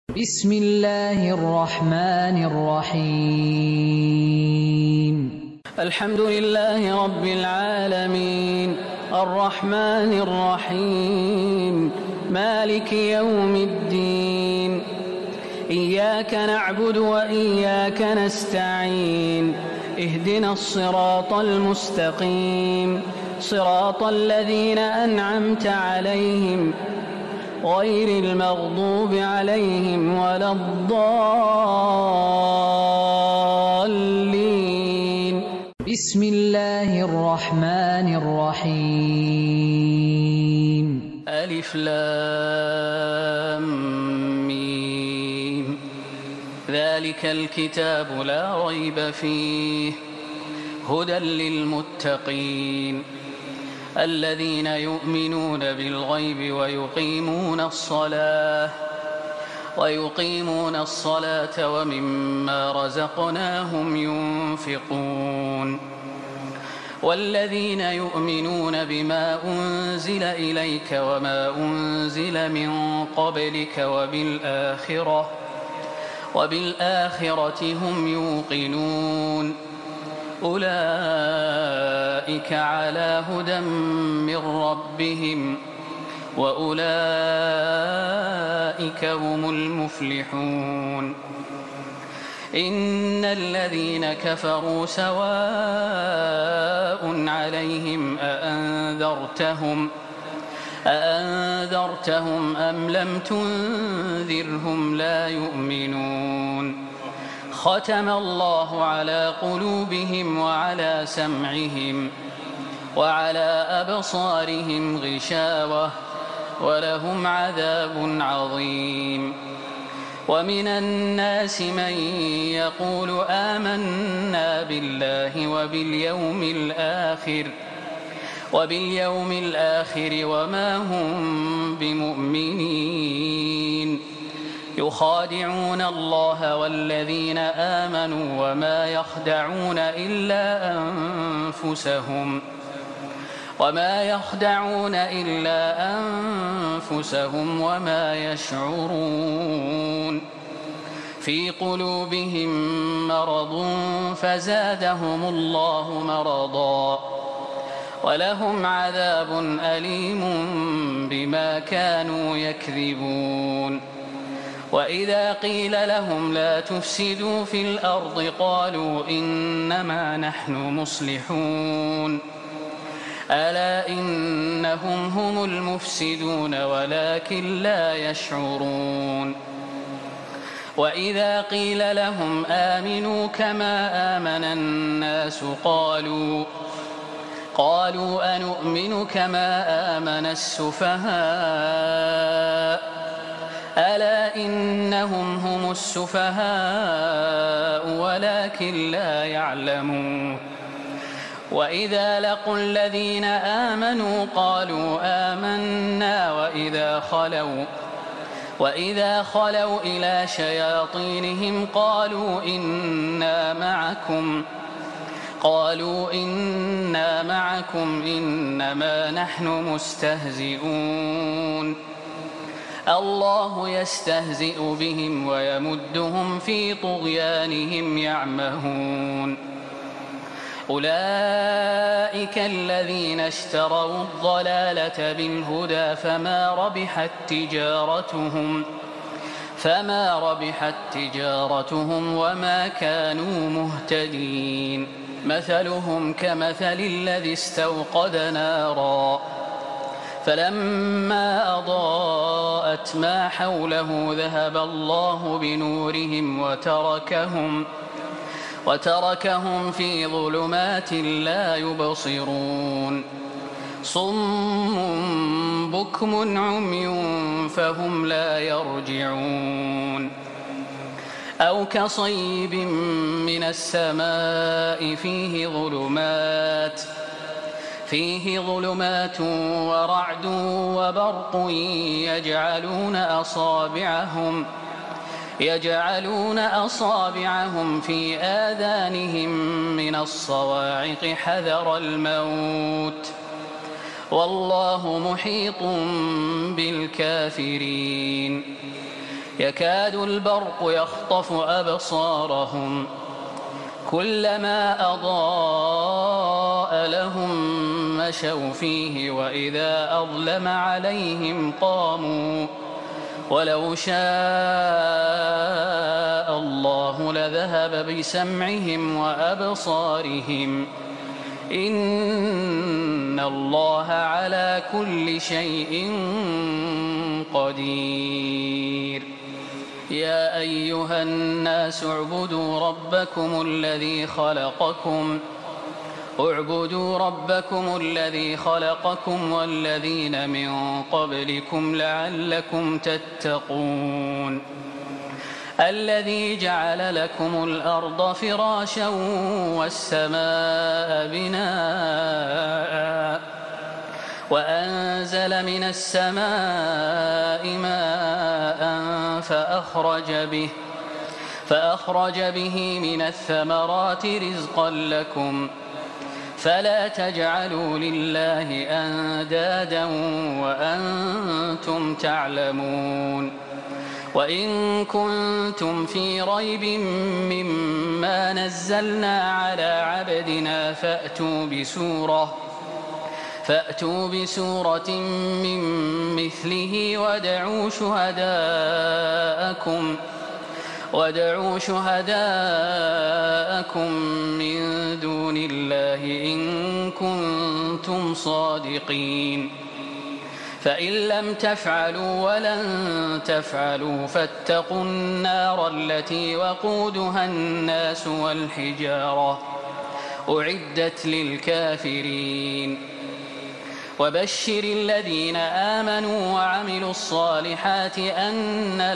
بسم الله الرحمن الرحيم الحمد لله رب العالمين الرحمن الرحيم مالك يوم الدين إياك نعبد وإياك نستعين اهدنا الصراط المستقيم صراط الذين أنعمت عليهم غير المغضوب عليهم ولا الضالين بسم الله الرحمن الرحيم ألف لام ميم ذلك الكتاب لا ريب فيه هدى للمتقين الذين يؤمنون بالغيب ويقيمون الصلاة ومما رزقناهم ينفقون والذين يؤمنون بما أنزل إليك وما أنزل من قبلك وبالآخرة هم يوقنون أولئك على هدى من ربهم وأولئك هم المفلحون إن الذين كفروا سواء عليهم أأنذرتهم أم لم تنذرهم لا يؤمنون ختم الله على قلوبهم وعلى سمعهم وعلى أبصارهم غشاوة ولهم عذاب عظيم ومن الناس من يقول آمنا بالله وباليوم الآخر وما هم بمؤمنين يخادعون الله والذين آمنوا وما يخدعون إلا أنفسهم وما يشعرون في قلوبهم مرض فزادهم الله مرضا ولهم عذاب أليم بما كانوا يكذبون وإذا قيل لهم لا تفسدوا في الأرض قالوا إنما نحن مصلحون ألا إنهم هم المفسدون ولكن لا يشعرون وإذا قيل لهم آمنوا كما آمن الناس قالوا أنؤمن كما آمن السفهاء ألا إنهم هم السفهاء ولكن لا يعلمون وإذا لقوا الذين آمنوا قالوا آمنا وإذا خلوا إلى شياطينهم قالوا إنا معكم إنما نحن مستهزئون الله يستهزئ بهم ويمدهم في طغيانهم يعمهون أولئك الذين اشتروا الضلالة بالهدى فما ربحت تجارتهم وما كانوا مهتدين مثلهم كمثل الذي استوقد نارا فلما أضاءت ما حوله ذهب الله بنورهم وتركهم في ظلمات لا يبصرون صم بكم عمي فهم لا يرجعون أو كصيب من السماء فيه ظلمات ورعد وبرق يجعلون أصابعهم في آذانهم من الصواعق حذر الموت والله محيط بالكافرين يكاد البرق يخطف أبصارهم كلما أضاء لهم مشوا فيه وإذا أظلم عليهم قاموا ولو شاء الله لذهب بسمعهم وأبصارهم إن الله على كل شيء قدير. يا أيها الناس اعبدوا ربكم الذي خلقكم والذين من قبلكم لعلكم تتقون الذي جعل لكم الأرض فراشا والسماء بناء وأنزل من السماء ماء فأخرج به من الثمرات رزقا لكم فلا تجعلوا لله أندادا وأنتم تعلمون. وإن كنتم في ريب مما نزلنا على عبدنا فأتوا بسورة من مثله وادعوا شهداءكم من دون الله إن كنتم صادقين فإن لم تفعلوا ولن تفعلوا فاتقوا النار التي وقودها الناس والحجارة أعدت للكافرين. وبشر الذين آمنوا وعملوا الصالحات أن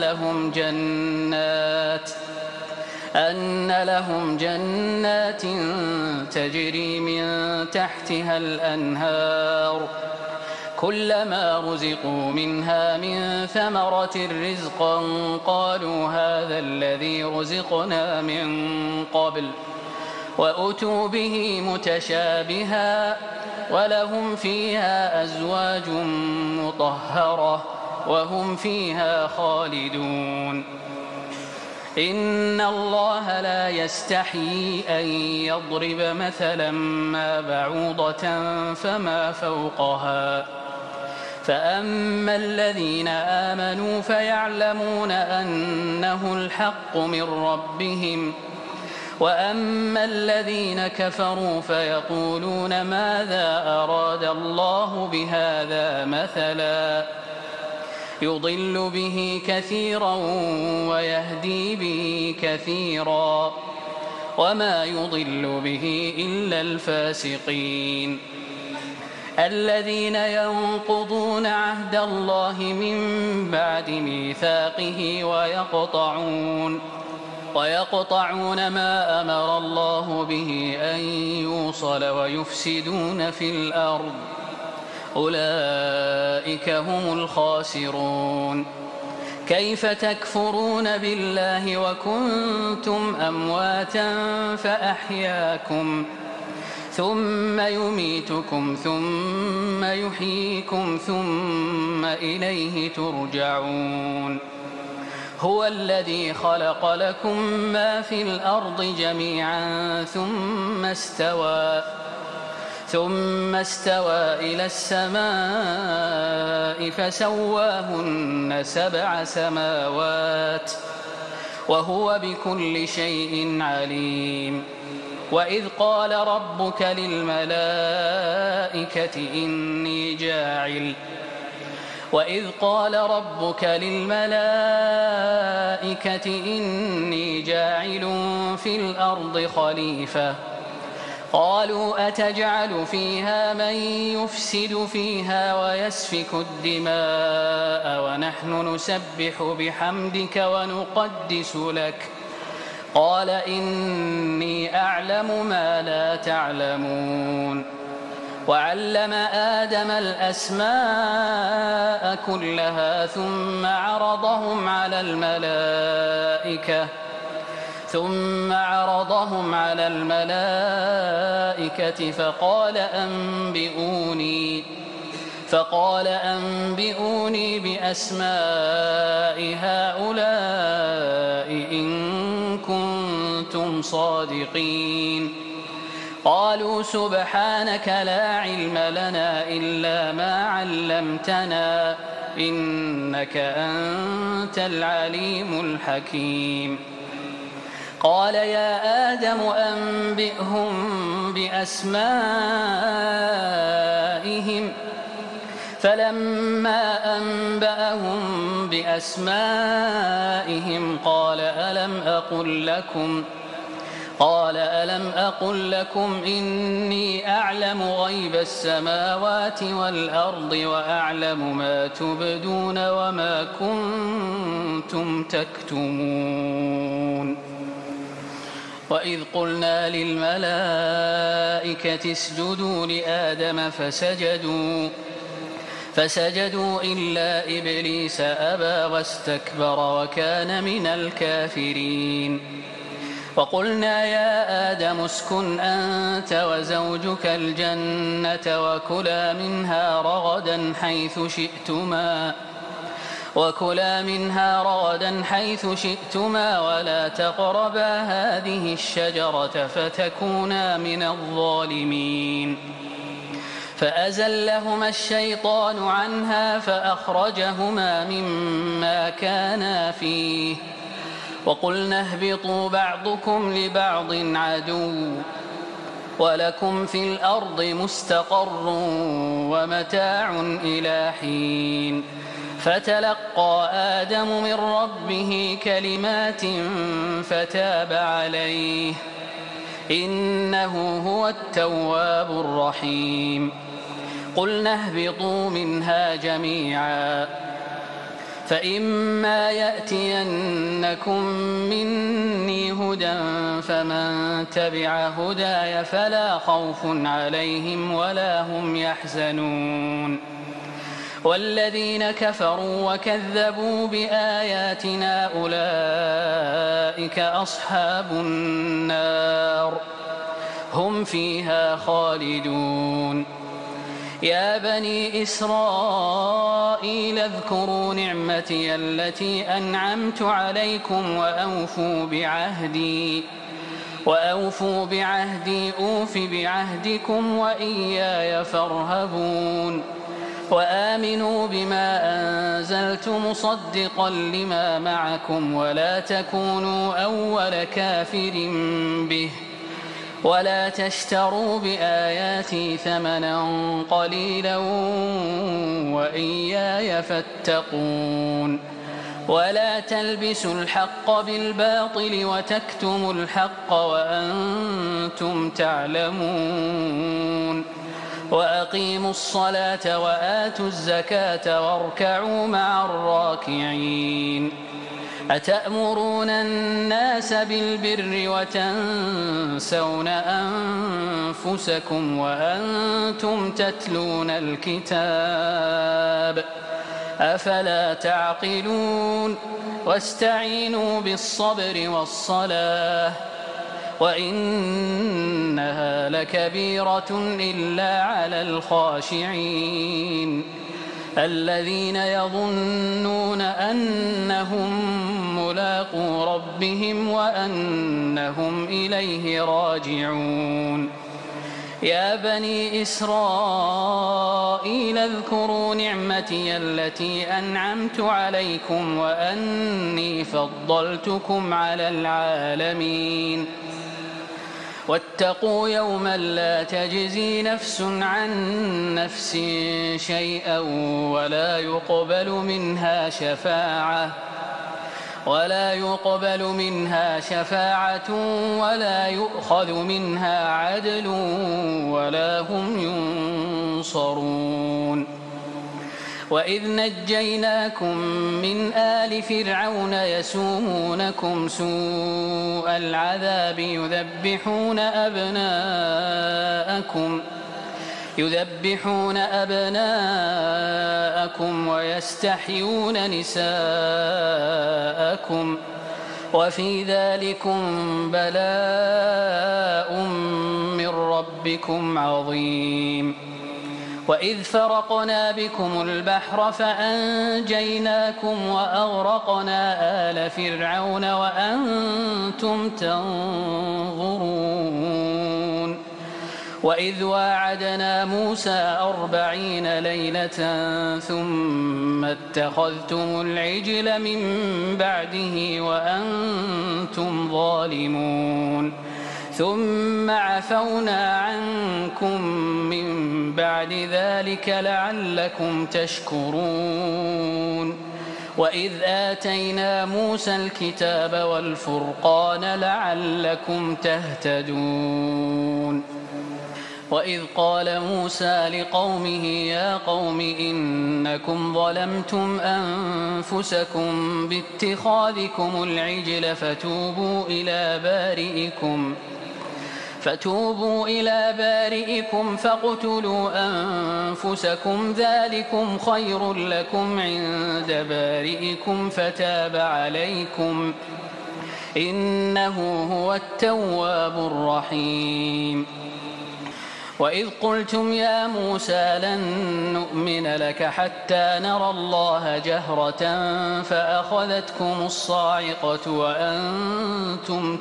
لهم جنات تجري من تحتها الأنهار كلما رزقوا منها من ثمرة رزقا قالوا هذا الذي رزقنا من قبل وأتوا به متشابها ولهم فيها أزواج مطهرة وهم فيها خالدون. إن الله لا يستحيي أن يضرب مثلا ما بعوضة فما فوقها فأما الذين آمنوا فيعلمون أنه الحق من ربهم وأما الذين كفروا فيقولون ماذا أراد الله بهذا مثلا يضل به كثيرا ويهدي به كثيرا وما يضل به إلا الفاسقين الذين ينقضون عهد الله من بعد ميثاقه ويقطعون ما أمر الله به أن يوصل ويفسدون في الأرض أولئك هم الخاسرون. كيف تكفرون بالله وكنتم أمواتا فأحياكم ثم يميتكم ثم يحييكم ثم إليه ترجعون. هو الذي خلق لكم ما في الأرض جميعا ثم استوى إلى السماء فسواهن 7 سماوات وهو بكل شيء عليم. وإذ قال ربك للملائكة إني جاعل في الأرض خليفة قالوا أتجعل فيها من يفسد فيها ويسفك الدماء ونحن نسبح بحمدك ونقدس لك قال إني أعلم ما لا تعلمون. وعلم آدم الأسماء كلها ثم عرضهم على الملائكة فقال أنبئوني بأسماء هؤلاء إن كنتم صادقين قالوا سبحانك لا علم لنا إلا ما علمتنا إنك أنت العليم الحكيم قال يا آدم أنبئهم بأسمائهم فلما أنبأهم بأسمائهم قال ألم أقل لكم إني أعلم غيب السماوات والأرض وأعلم ما تبدون وما كنتم تكتمون وإذ قلنا للملائكة اسجدوا لآدم فسجدوا إلا إبليس أبى واستكبر وكان من الكافرين وقلنا يا آدم اسكن أنت وزوجك الجنة وكلا منها رغدا حيث شئتما ولا تقربا هذه الشجرة فتكونا من الظالمين فأزلهما الشيطان عنها فأخرجهما مما كانا فيه وقلنا اهبطوا بعضكم لبعض عدو ولكم في الأرض مستقر ومتاع إلى حين فتلقى آدم من ربه كلمات فتاب عليه إنه هو التواب الرحيم قلنا اهبطوا منها جميعا فإما يأتينكم مني هدى فمن تبع هداي فلا خوف عليهم ولا هم يحزنون والذين كفروا وكذبوا بآياتنا أولئك أصحاب النار هم فيها خالدون يا بني إسرائيل اذكروا نعمتي التي أنعمت عليكم وأوفوا بعهدي أوف بعهدكم وإياي فارهبون وآمنوا بما أنزلت مصدقا لما معكم ولا تكونوا أول كافر به ولا تشتروا بآياتي ثمنا قليلا وإياي فاتقون ولا تلبسوا الحق بالباطل وتكتموا الحق وأنتم تعلمون وأقيموا الصلاة وآتوا الزكاة واركعوا مع الراكعين أتأمرون الناس بالبر وتنسون أنفسكم وأنتم تتلون الكتاب أفلا تعقلون واستعينوا بالصبر والصلاة وإنها لكبيرة إلا على الخاشعين الذين يظنون أنهم ملاقو ربهم وأنهم إليه راجعون يا بني إسرائيل اذكروا نعمتي التي أنعمت عليكم وأني فضلتكم على العالمين واتقوا يوما لا تجزي نفس عن نفس شيئا ولا يقبل منها شفاعة ولا يؤخذ منها عدل ولا هم ينصرون وإذ نجيناكم من آل فرعون يسومونكم سوء العذاب يذبحون أبناءكم ويستحيون نساءكم وفي ذلكم بلاء من ربكم عظيم وإذ فرقنا بكم البحر فأنجيناكم وأغرقنا آل فرعون وأنتم تنظرون وإذ واعدنا موسى 40 ليلة ثم اتخذتم العجل من بعده وأنتم ظالمون ثم عفونا عنكم من بعد ذلك لعلكم تشكرون وإذ آتينا موسى الكتاب والفرقان لعلكم تهتدون وإذ قال موسى لقومه يا قوم إنكم ظلمتم أنفسكم باتخاذكم العجل فتوبوا إلى بارئكم فاقتلوا أنفسكم ذلكم خير لكم عند بارئكم فتاب عليكم إنه هو التواب الرحيم وإذ قلتم يا موسى لن نؤمن لك حتى نرى الله جهرة فأخذتكم الصاعقة وأنتم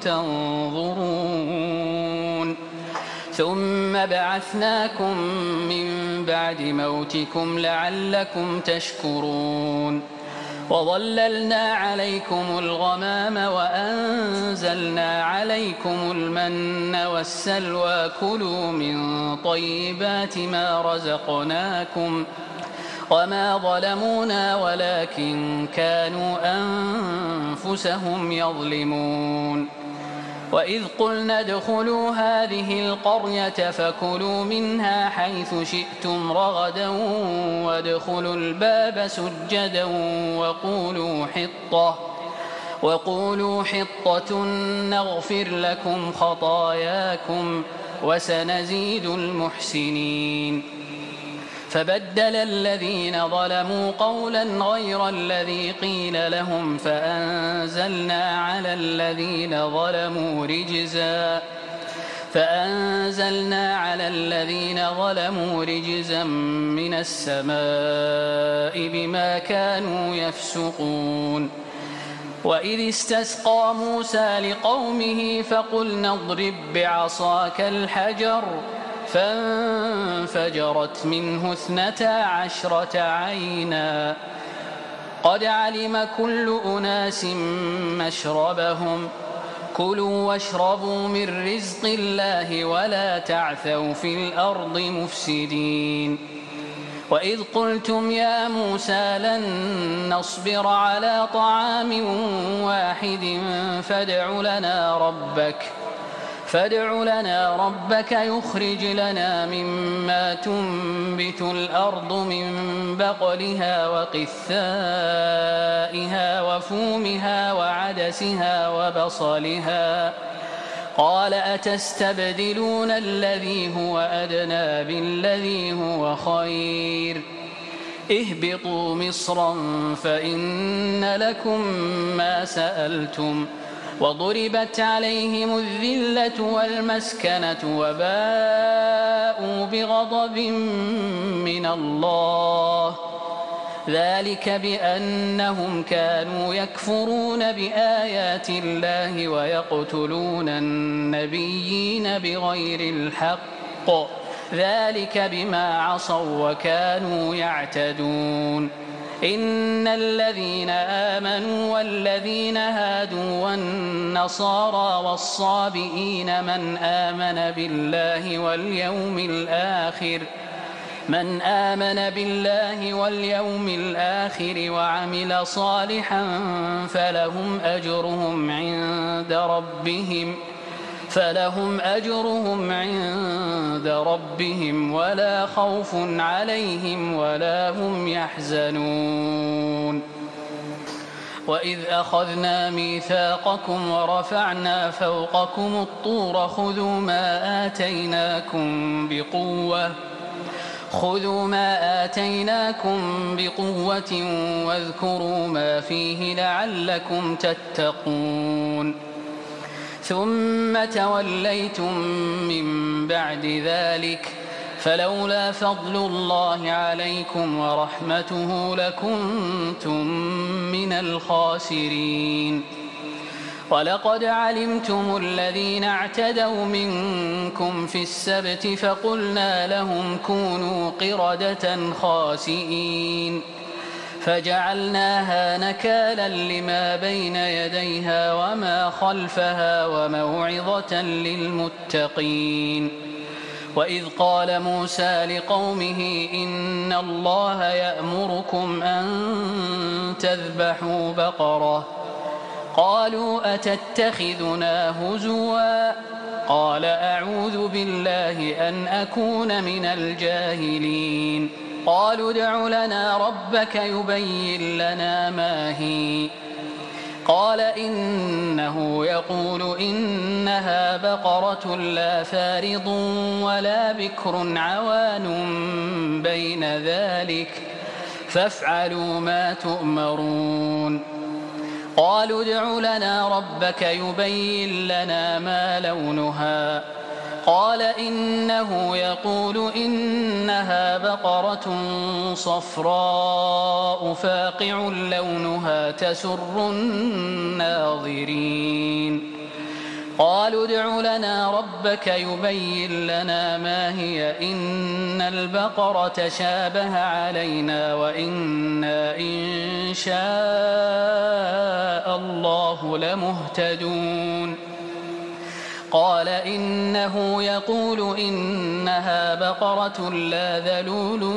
تنظرون ثم بعثناكم من بعد موتكم لعلكم تشكرون وظللنا عليكم الغمام وأنزلنا عليكم المن والسلوى كلوا من طيبات ما رزقناكم وما ظلمونا ولكن كانوا أنفسهم يظلمون وإذ قلنا ادخلوا هذه القرية فكلوا منها حيث شئتم رغدا وادخلوا الباب سجدا وقولوا حطة نغفر لكم خطاياكم وسنزيد المحسنين فبدل الذين ظلموا قولا غير الذي قيل لهم فأنزلنا على الذين ظلموا رجزا من السماء بما كانوا يفسقون وإذ استسقى موسى لقومه فقلنا اضرب بعصاك الحجر فانفجرت منه 12 عينا قد علم كل أناس مشربهم كلوا واشربوا من رزق الله ولا تعثوا في الأرض مفسدين وإذ قلتم يا موسى لن نصبر على طعام واحد فادع لنا ربك يخرج لنا مما تنبت الأرض من بقلها وقثائها وفومها وعدسها وبصلها قال أتستبدلون الذي هو أدنى بالذي هو خير اهبطوا مصرا فإن لكم ما سألتم وضربت عليهم الذلة والمسكنة وباءوا بغضب من الله ذلك بأنهم كانوا يكفرون بآيات الله ويقتلون النبيين بغير الحق ذلك بما عصوا وكانوا يعتدون إن الذين آمنوا والذين هادوا والنصارى والصابئين من آمن بالله واليوم الآخر وعمل صالحا فلهم أجرهم عند ربهم ولا خوف عليهم ولا هم يحزنون وإذ أخذنا ميثاقكم ورفعنا فوقكم الطور خذوا ما آتيناكم بقوة واذكروا ما فيه لعلكم تتقون ثم توليتم من بعد ذلك فلولا فضل الله عليكم ورحمته لكنتم من الخاسرين. ولقد علمتم الذين اعتدوا منكم في السبت فقلنا لهم كونوا قردة خاسئين فجعلناها نكالا لما بين يديها وما خلفها وموعظة للمتقين. وإذ قال موسى لقومه إن الله يأمركم أن تذبحوا بقرة قالوا أتتخذنا هزوا قال أعوذ بالله أن أكون من الجاهلين. قالوا ادع لنا ربك يبين لنا ما هي قال إنه يقول إنها بقرة لا فارض ولا بكر عوان بين ذلك فافعلوا ما تؤمرون. قالوا ادع لنا ربك يبين لنا ما لونها قال إنه يقول إنها بقرة صفراء فاقع لونها تسر الناظرين. قالوا ادع لنا ربك يبين لنا ما هي إن البقرة شابه علينا وإنا إن شاء الله لمهتدون. قال إنه يقول إنها بقرة لا ذلول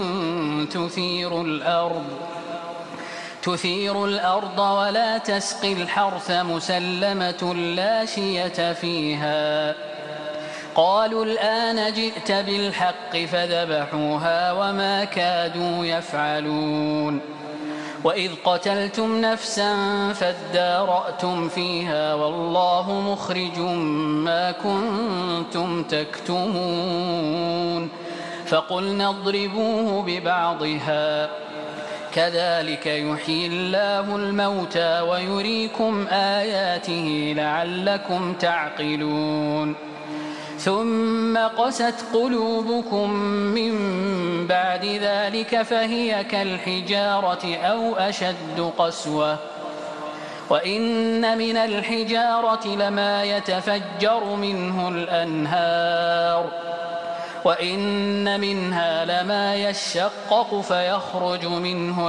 تثير الأرض ولا تسقي الحرث مسلمة لا شية فيها. قالوا الآن جئت بالحق فذبحوها وما كادوا يفعلون. وإذ قتلتم نفسا فادارأتم فيها والله مخرج ما كنتم تكتمون. فقلنا اضربوه ببعضها كذلك يحيي الله الموتى ويريكم آياته لعلكم تعقلون. ثم قست قلوبكم من بعد ذلك فهي كالحجارة أو أشد قسوة وإن من الحجارة لما يتفجر منه الأنهار وإن منها لما يشقق فيخرج منه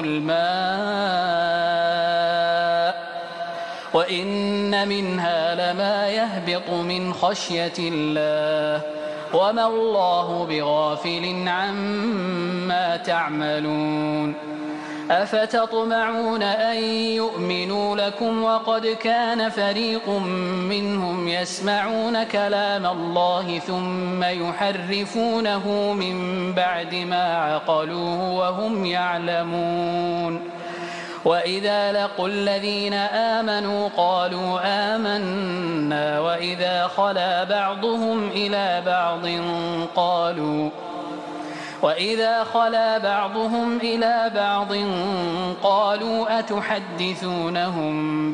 الماء وإن منها لما يهبط من خشية الله وما الله بغافل عما تعملون. أفتطمعون أن يؤمنوا لكم وقد كان فريق منهم يسمعون كلام الله ثم يحرفونه من بعد ما عقلوه وهم يعلمون. وإذا لقوا الذين آمنوا قالوا آمنا وإذا خلا بعضهم إلى بعض قالوا أتحدثونهم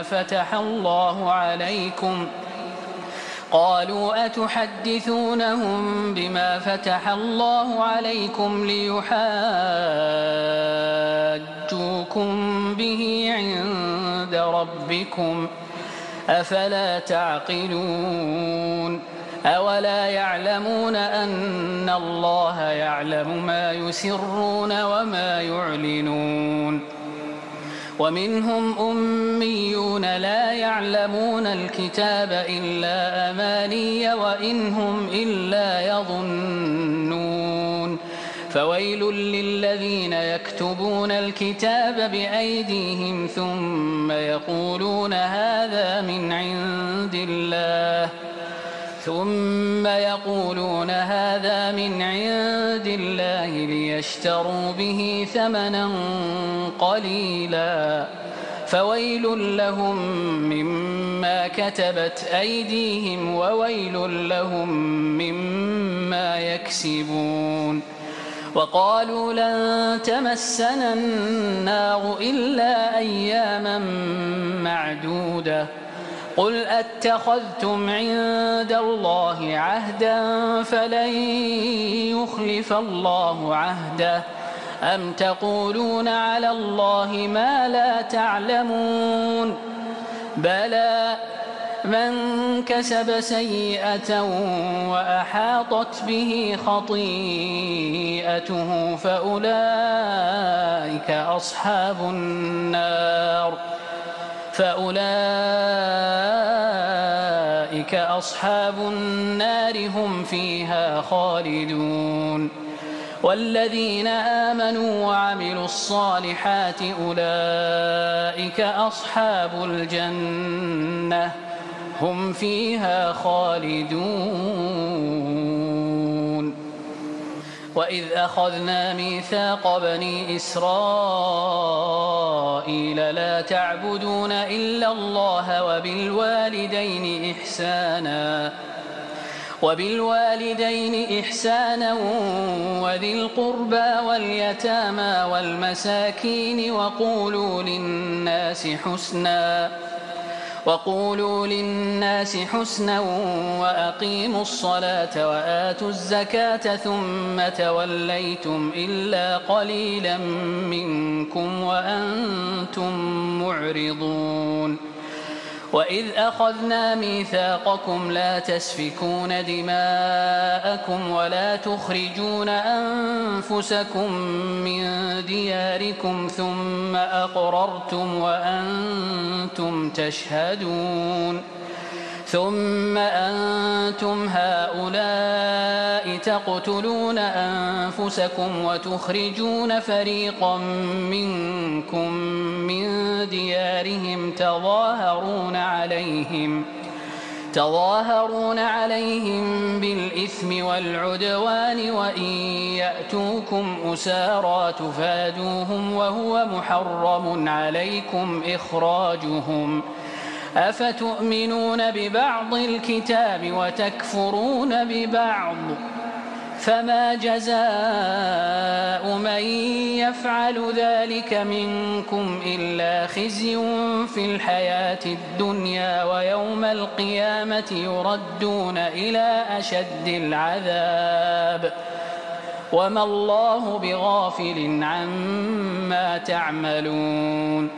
بما فتح الله عليكم ليحاجوكم به عند ربكم أفلا تعقلون. أولا يعلمون أن الله يعلم ما يسرون وما يعلنون. ومنهم أميون لا يعلمون الكتاب إلا أماني وإن هم إلا يظنون. فويل للذين يكتبون الكتاب بأيديهم ثم يقولون هذا من عند الله ليشتروا به ثمنا قليلا فويل لهم مما كتبت أيديهم وويل لهم مما يكسبون. وقالوا لن تمسنا النار إلا أياما معدودة قل أتخذتم عند الله عهدا فلن يخلف الله عهده أم تقولون على الله ما لا تعلمون بلى من كسب سيئة وأحاطت به خطيئته فأولئك أصحاب النار هم فيها خالدون والذين آمنوا وعملوا الصالحات أولئك أصحاب الجنة هم فيها خالدون وإذ أخذنا ميثاق بني إسرائيل لا تعبدون إلا الله وبالوالدين إحسانا وذي القربى واليتامى والمساكين وقولوا للناس حسنا وأقيموا الصلاة وآتوا الزكاة ثم توليتم إلا قليلا منكم وأنتم معرضون وإذ أخذنا ميثاقكم لا تسفكون دماءكم ولا تخرجون أنفسكم من دياركم ثم أقررتم وأنتم تشهدون ثم أنتم هؤلاء تقتلون أنفسكم وتخرجون فريقا منكم من ديارهم تظاهرون عليهم بالإثم والعدوان وإن يأتوكم أسارى تفادوهم وهو محرم عليكم إخراجهم أفتؤمنون ببعض الكتاب وتكفرون ببعض فما جزاء من يفعل ذلك منكم إلا خزي في الحياة الدنيا ويوم القيامة يردون إلى أشد العذاب وما الله بغافل عما تعملون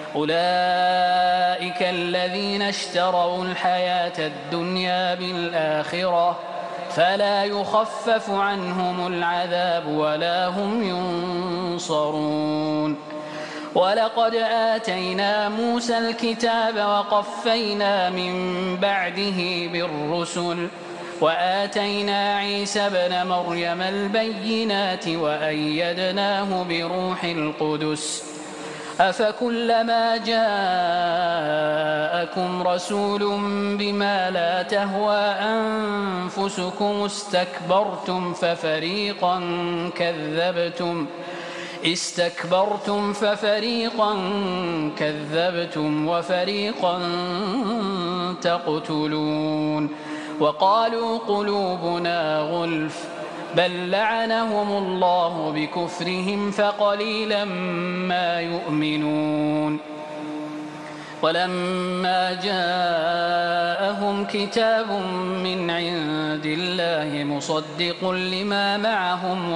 أولئك الذين اشتروا الحياة الدنيا بالآخرة فلا يخفف عنهم العذاب ولا هم ينصرون ولقد آتينا موسى الكتاب وقفينا من بعده بالرسل وآتينا عيسى ابن مريم البينات وأيدناه بروح القدس أفكلما جاءكم رسول بما لا تهوى أنفسكم استكبرتم ففريقا كذبتم وفريقا تقتلون وقالوا قلوبنا غلف بل لعنهم الله بكفرهم فقليلا ما يؤمنون ولما جاءهم كتاب من عند الله مصدق لما معهم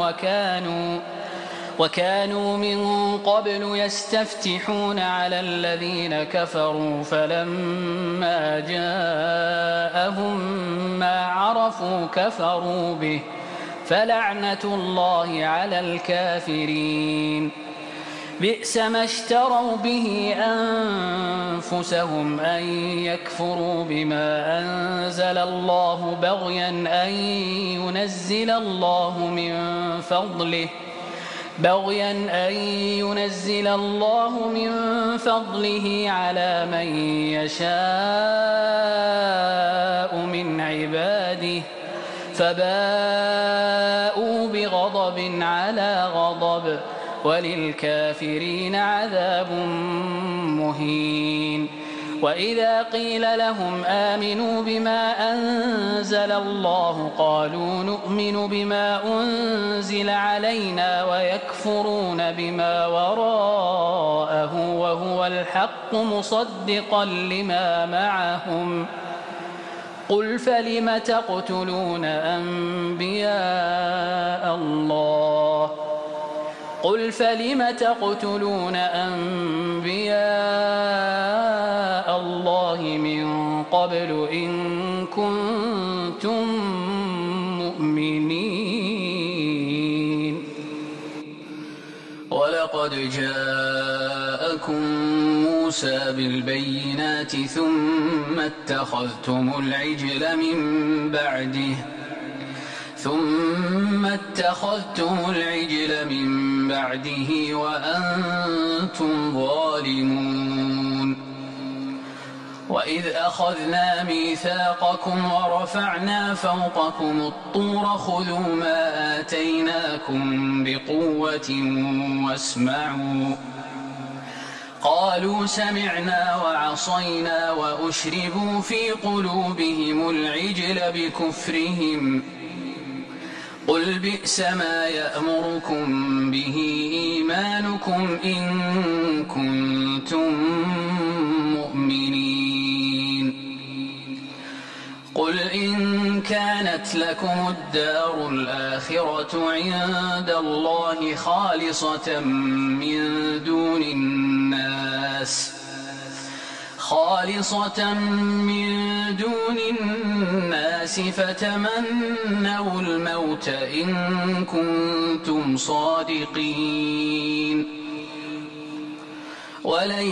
وكانوا من قبل يستفتحون على الذين كفروا فلما جاءهم ما عرفوا كفروا به فلعنة الله على الكافرين بئس ما اشتروا به أنفسهم أن يكفروا بما أنزل الله بغيا أن ينزل الله من فضله على من يشاء من عباده فباءوا بغضب على غضب وللكافرين عذاب مهين وإذا قيل لهم آمنوا بما أنزل الله قالوا نؤمن بما أنزل علينا ويكفرون بما وراءه وهو الحق مصدقا لما معهم قل فلم تقتلون أنبياء الله من قبل إن كنتم مؤمنين ولقد جاءكم موسى بالبينات ثم اتخذتم العجل من بعده وأنتم ظالمون وإذ أخذنا ميثاقكم ورفعنا فوقكم الطور خذوا ما آتيناكم بقوة واسمعوا قالوا سمعنا وعصينا وأشربوا في قلوبهم العجل بكفرهم قل بئس ما يأمركم به إيمانكم إن كنتم مؤمنين قل إن كانت لكم الدار الآخرة عند الله خالصة من دون الناس فتمنوا الموت إن كنتم صادقين ولن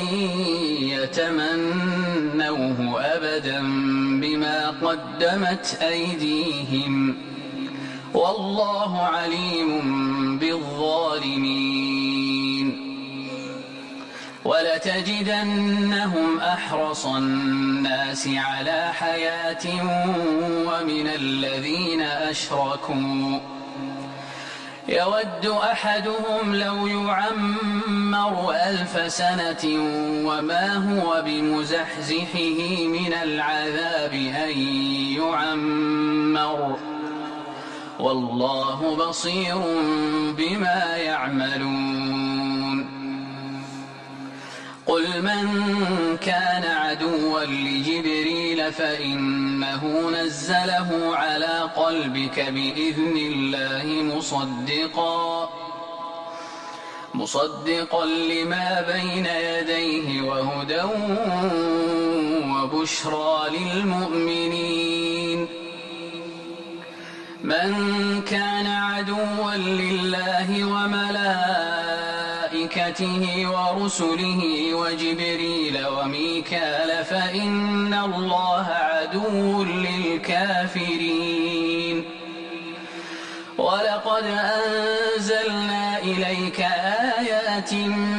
يتمنوه أبدا بما قدمت أيديهم والله عليم بالظالمين ولتجدنهم أحرص الناس على حياة ومن الذين أشركوا يود أحدهم لو يعمر 1000 سنة وما هو بمزحزحه من العذاب أن يعمر والله بصير بما يعملون قل من كان عدوا لجبريل فإنه نزله على قلبك بإذن الله مصدقا لما بين يديه وهدى وبشرى للمؤمنين من كان عدوا لله وملائكته ورسله وجبريل وميكال فإن الله عدو للكافرين ولقد أنزلنا إليك آيات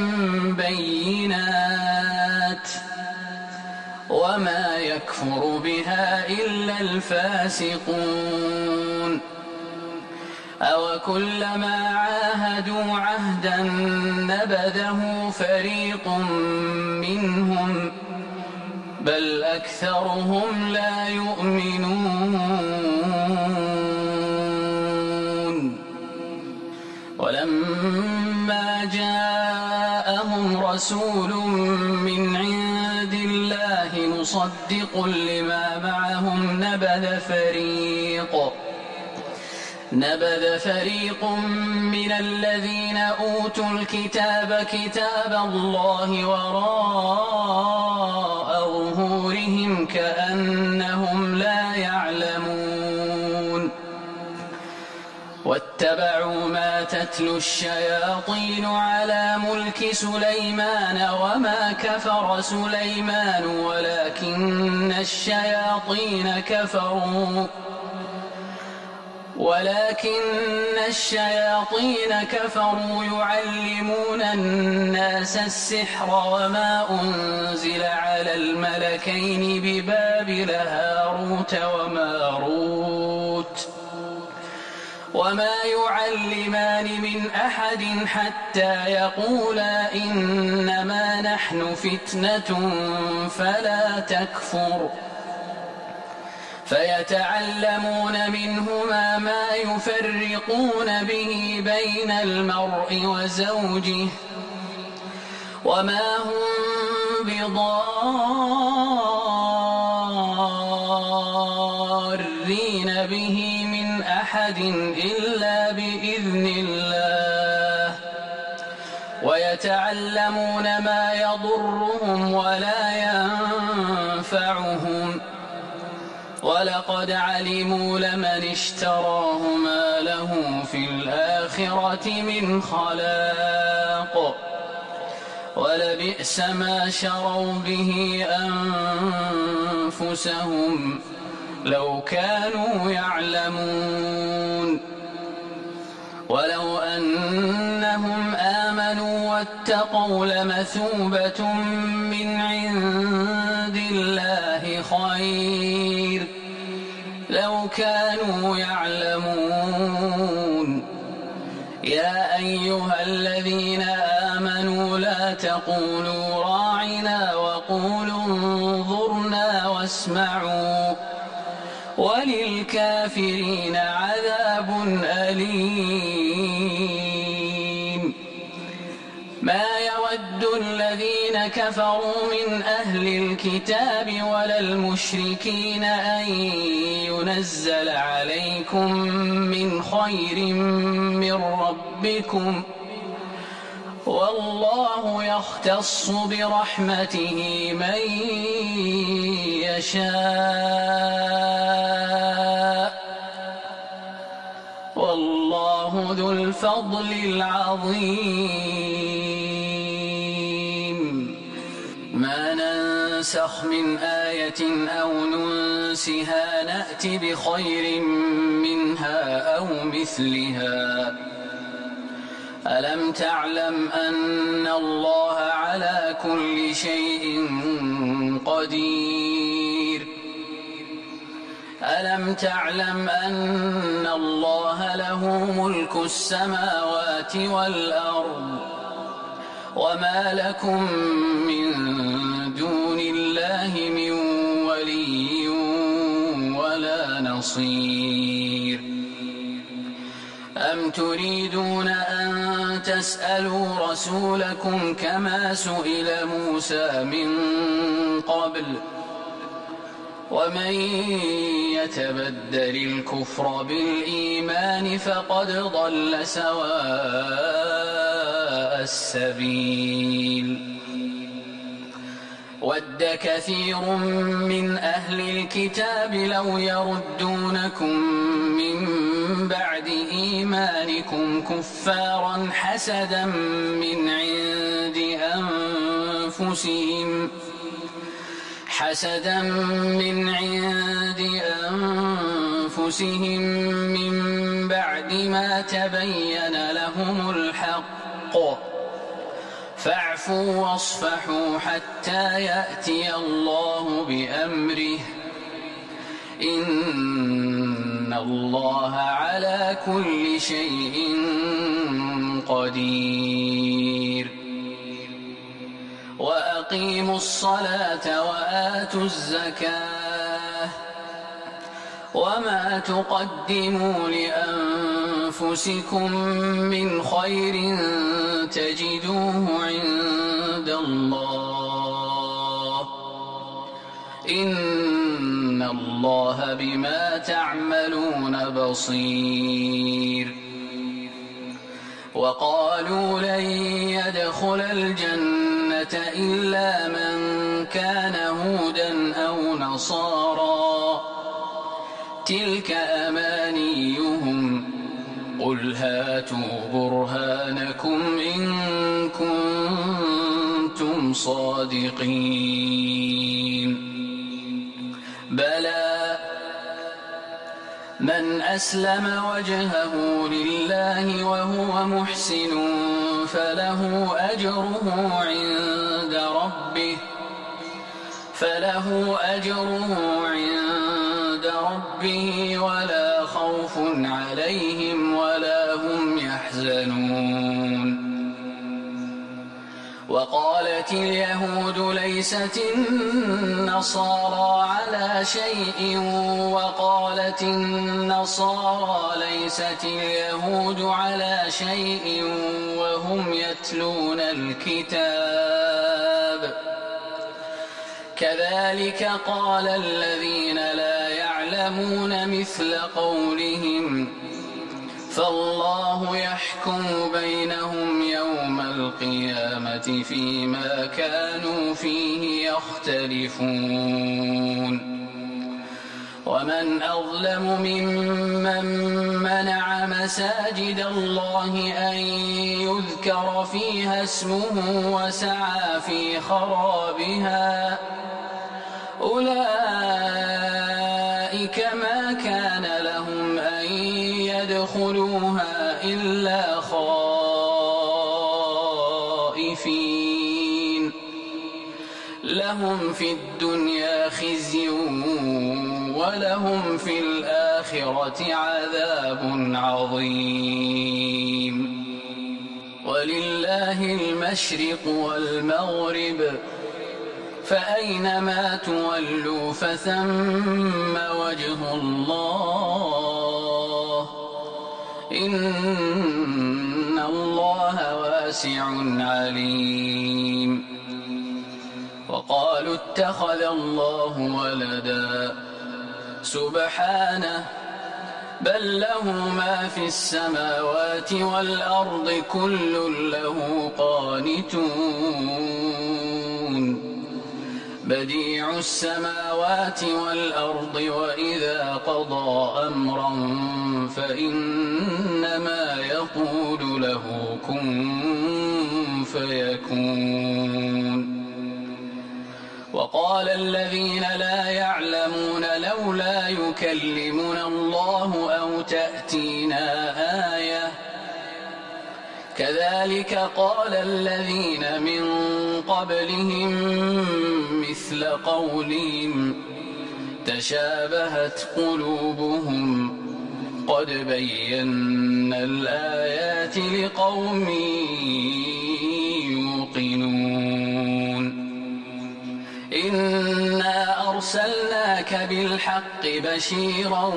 بينات وما يكفر بها إلا الفاسقون أوكلما عاهدوا عهدا نبذه فريق منهم بل أكثرهم لا يؤمنون ولما جاءهم رسول من عند الله مصدق لما معهم نبذ فريق من الذين أوتوا الكتاب كتاب الله وراء ظهورهم كأنهم لا يعلمون واتبعوا ما تتلو الشياطين على ملك سليمان وما كفر سليمان ولكن الشياطين كفروا يعلمون الناس السحر وما أنزل على الملكين ببابل هاروت وماروت وما يعلمان من أحد حتى يقولا إنما نحن فتنة فلا تكفر فيتعلمون منهما ما يفرقون به بين المرء وزوجه وما هم بضارين به من أحد إلا بإذن الله ويتعلمون ما يضرهم ولا ينفعهم ولقد علموا لمن اشتراه ما له في الآخرة من خلاق ولبئس ما شروا به أنفسهم لو كانوا يعلمون ولو أنهم آمنوا واتقوا لمثوبة من عند الله خير لو كانوا يعلمون يا أيها الذين آمنوا لا تقولوا راعنا وقولوا انظرنا واسمعوا وللكافرين عذاب أليم ما يود الذين كفروا من أهل الكتاب ولا المشركين أن ينزل عليكم من خير من ربكم والله يختص برحمته من يشاء والله ذو الفضل العظيم ما ننسخ من آية أو ننسها نأت بخير منها أو مثلها ألم تعلم أن الله على كل شيء قدير ألم تعلم أن الله له ملك السماوات والأرض وما لكم من دون الله من ولي ولا نصير أم تريدون أن تسألوا رسولكم كما سئل موسى من قبل ومن يتبدل الكفر بالإيمان فقد ضل سواء السبيل ود كثير من أهل الكتاب لو يردونكم من بعد إيمانكم كفارا حسدا من عند أنفسهم من بعد ما تبين لهم الحق فاعفوا واصفحوا حتى يأتي الله بأمره إن الله على كل شيء قدير وأقيموا الصلاة وآتوا الزكاة وما تقدموا لأنفسكم من خير تجدوه عند الله إن الله بما تعملون بصير وقالوا لن يدخل الجنة إلا من كان هودا أو نصارى تلك أمانيهم قل هاتوا برهانكم إن كنتم صادقين بلى من أسلم وجهه لله وهو محسن فله أجره عند ربه ولا خوف عليهم اليهود ليست النصارى على شيء وقالت النصارى ليست اليهود على شيء وهم يتلون الكتاب كذلك قال الذين لا يعلمون مثل قولهم فالله يحكم بينهم يوم القيامة فيما كانوا فيه يختلفون ومن أظلم ممن منع مساجد الله أن يذكر فيها اسمه وسعى في خرابها أولئك ما كان لهم أن يدخلوها إلا خائفين لهم في الدنيا خزي ولهم في الآخرة عذاب عظيم ولله المشرق والمغرب فأينما تولوا فثم وجه الله إن الله واسع عليم وقالوا اتخذ الله ولدا سبحانه بل له ما في السماوات والأرض كل له قانتون بديع السماوات والأرض وإذا قضى أمرا فإنما يقول له كن فيكون وقال الذين لا يعلمون لولا يكلمنا الله أو تأتينا آية كذلك قال الذين من قبلهم مثل قولهم تشابهت قلوبهم قد بينا الآيات لقوم يوقنون إنا أرسلناك بالحق بشيرا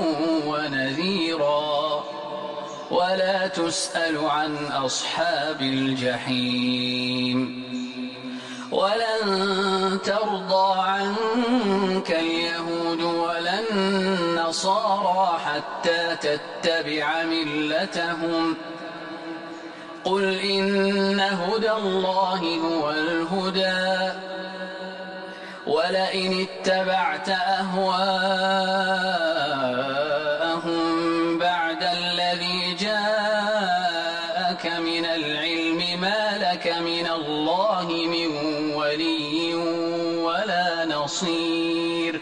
ونذيرا ولا تسأل عن أصحاب الجحيم ولن ترضى عنك اليهود ولا النصارى حتى تتبع ملتهم قل إن هدى الله هو الهدى ولئن اتبعت أهواءهم بعد الذي جاءك من العلم ما لك من الله من ولي ولا نصير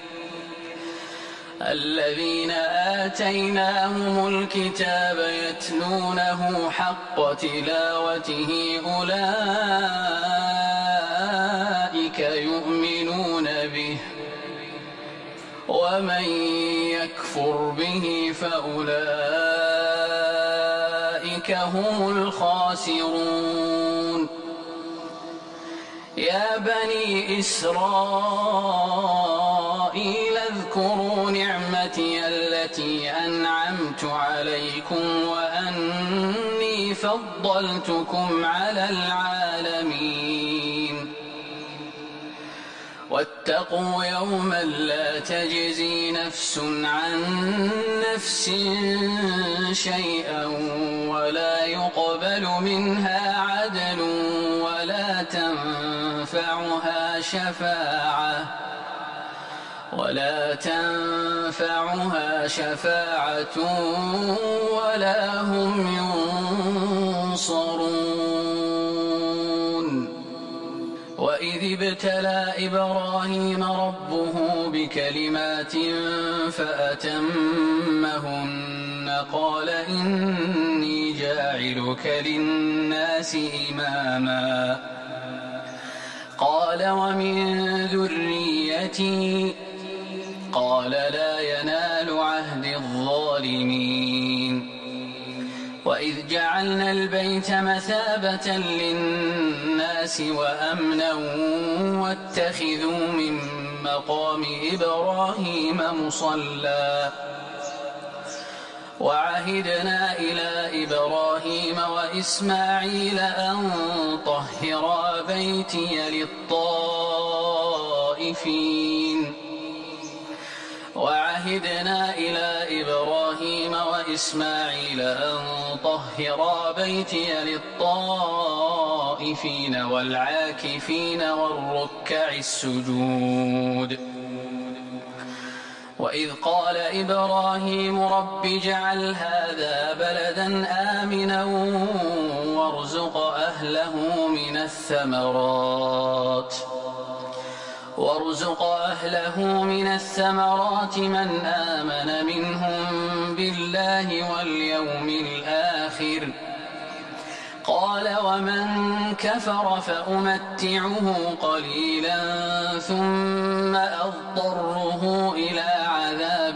الذين آتيناهم الكتاب يتلونه حق تلاوته أولئك يؤمنون به ومن يكفر به فأولئك هم الخاسرون يا بني إسرائيل اذكروا نعمتي التي أنعمت عليكم وأني فضلتكم على العالمين واتقوا يوما لا تجزي نفس عن نفس شيئا ولا يقبل منها عدل ولا تنفعها شفاعة ولا هم ينصرون وإذ ابتلى إبراهيم ربه بكلمات فأتمهن قال إني جاعلك للناس إماما قال ومن ذريتي قال لا ينال عهد الظالمين وإذ جعلنا جعلنا البيت مثابة للناس وأمنا واتخذوا من مقام إبراهيم مصلى وعهدنا إلى إبراهيم وإسماعيل أن طهرا بيتي للطائفين وعهدنا إلى إبراهيم وإسماعيل أن طهرا بيتي للطائفين والعاكفين والركع السجود وإذ قال إبراهيم رب اجعل هذا بلدا آمنا وارزق أهله من الثمرات من آمن منهم بالله واليوم الآخر قال ومن كفر فأمتعه قليلا ثم أضطره إلى عذاب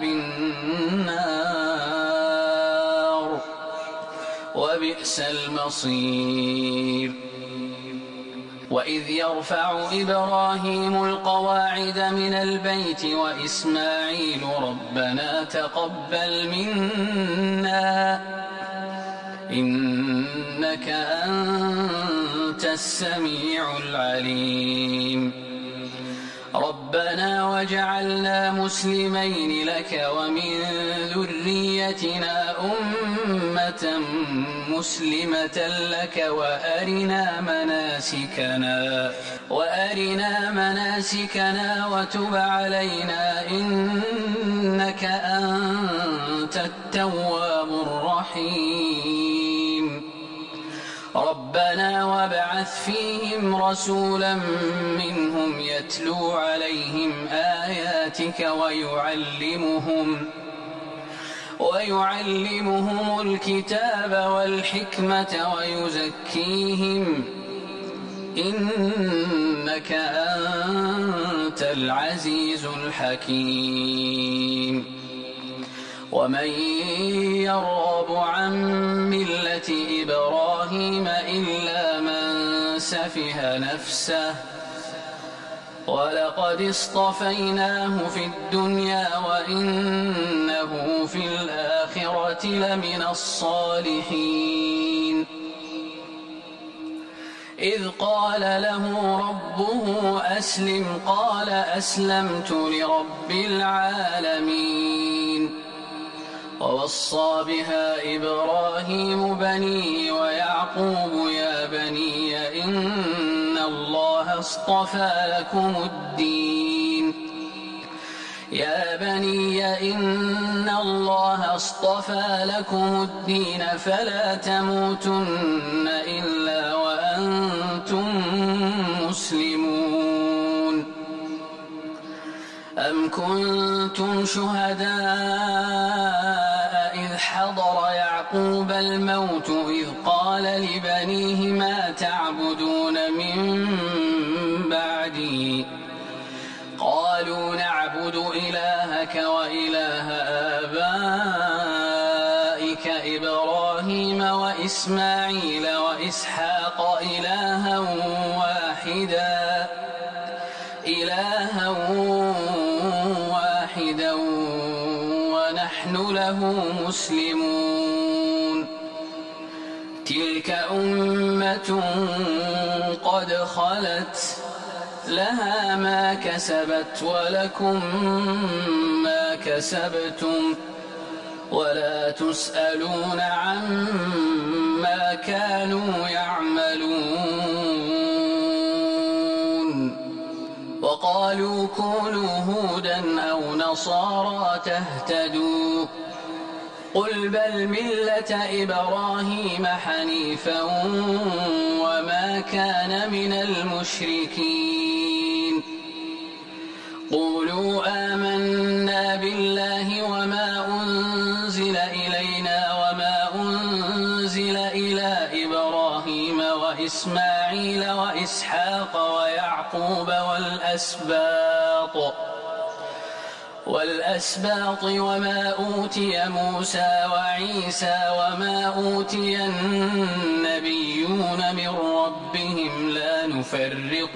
النار وبئس المصير وإذ يرفع إبراهيم القواعد من البيت وإسماعيل ربنا تقبل منا إنك أنت السميع العليم ربنا وجعلنا مسلمين لك ومن ذريتنا أمة مسلمة لك وأرنا مناسكنا وتب علينا إنك أنت التواب الرحيم ربنا وابعث فيهم رسولا منهم يتلو عليهم آياتك ويعلمهم الكتاب والحكمة ويزكيهم إنك أنت العزيز الحكيم ومن يرغب عن ملة إبراهيم إلا من سفه نفسه ولقد اصطفيناه في الدنيا وإنه في الآخرة لمن الصالحين إذ قال له ربه أسلم قال أسلمت لرب العالمين ووصى بها إبراهيم بنيه ويعقوب يا بني إن الله اصطفى لكم الدين فلا تموتن إلا وأنتم مسلمون أم كنتم شهداء إذ حضر يعقوب الموت إذ قال لبنيه ما تعبدون من بعدي قالوا نعبد إلهك وإله آبائك إبراهيم وإسماعيل وإسحاق إلها واحدا ونحن له مسلمون تلك أمة قد خلت لها ما كسبت ولكم ما كسبتم ولا تسألون عما كانوا يعملون وقالوا كونوا هودا أو نصارى تهتدوا قل بل ملة إبراهيم حنيفا وما كان من المشركين قولوا آمنا بالله وما أنزل إلينا وما أنزل إلى إبراهيم وإسماعيل وإسحاق ويعقوب والأسباط وما أوتي موسى وعيسى وما أوتي النبيون من ربهم لا نفرق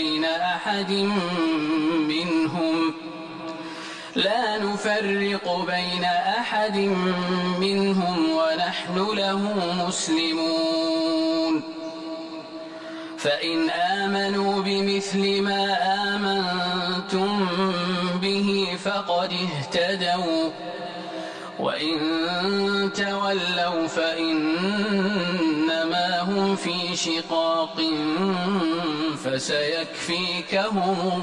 بين أحد منهم ونحن له مسلمون فإن آمنوا بمثل ما آمنتم به فقد اهتدوا وإن تولوا فإنما هم في شقاق فسيكفيكهم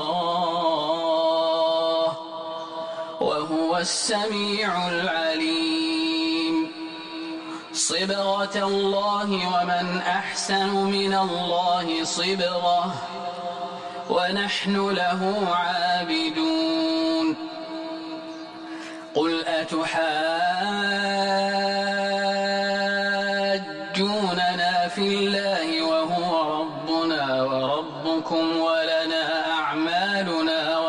الله وهو السميع العليم صبغة الله ومن أحسن من الله صبغة ونحن له عابدون قل أتحاجوننا في الله وهو ربنا وربكم ولنا أعمالنا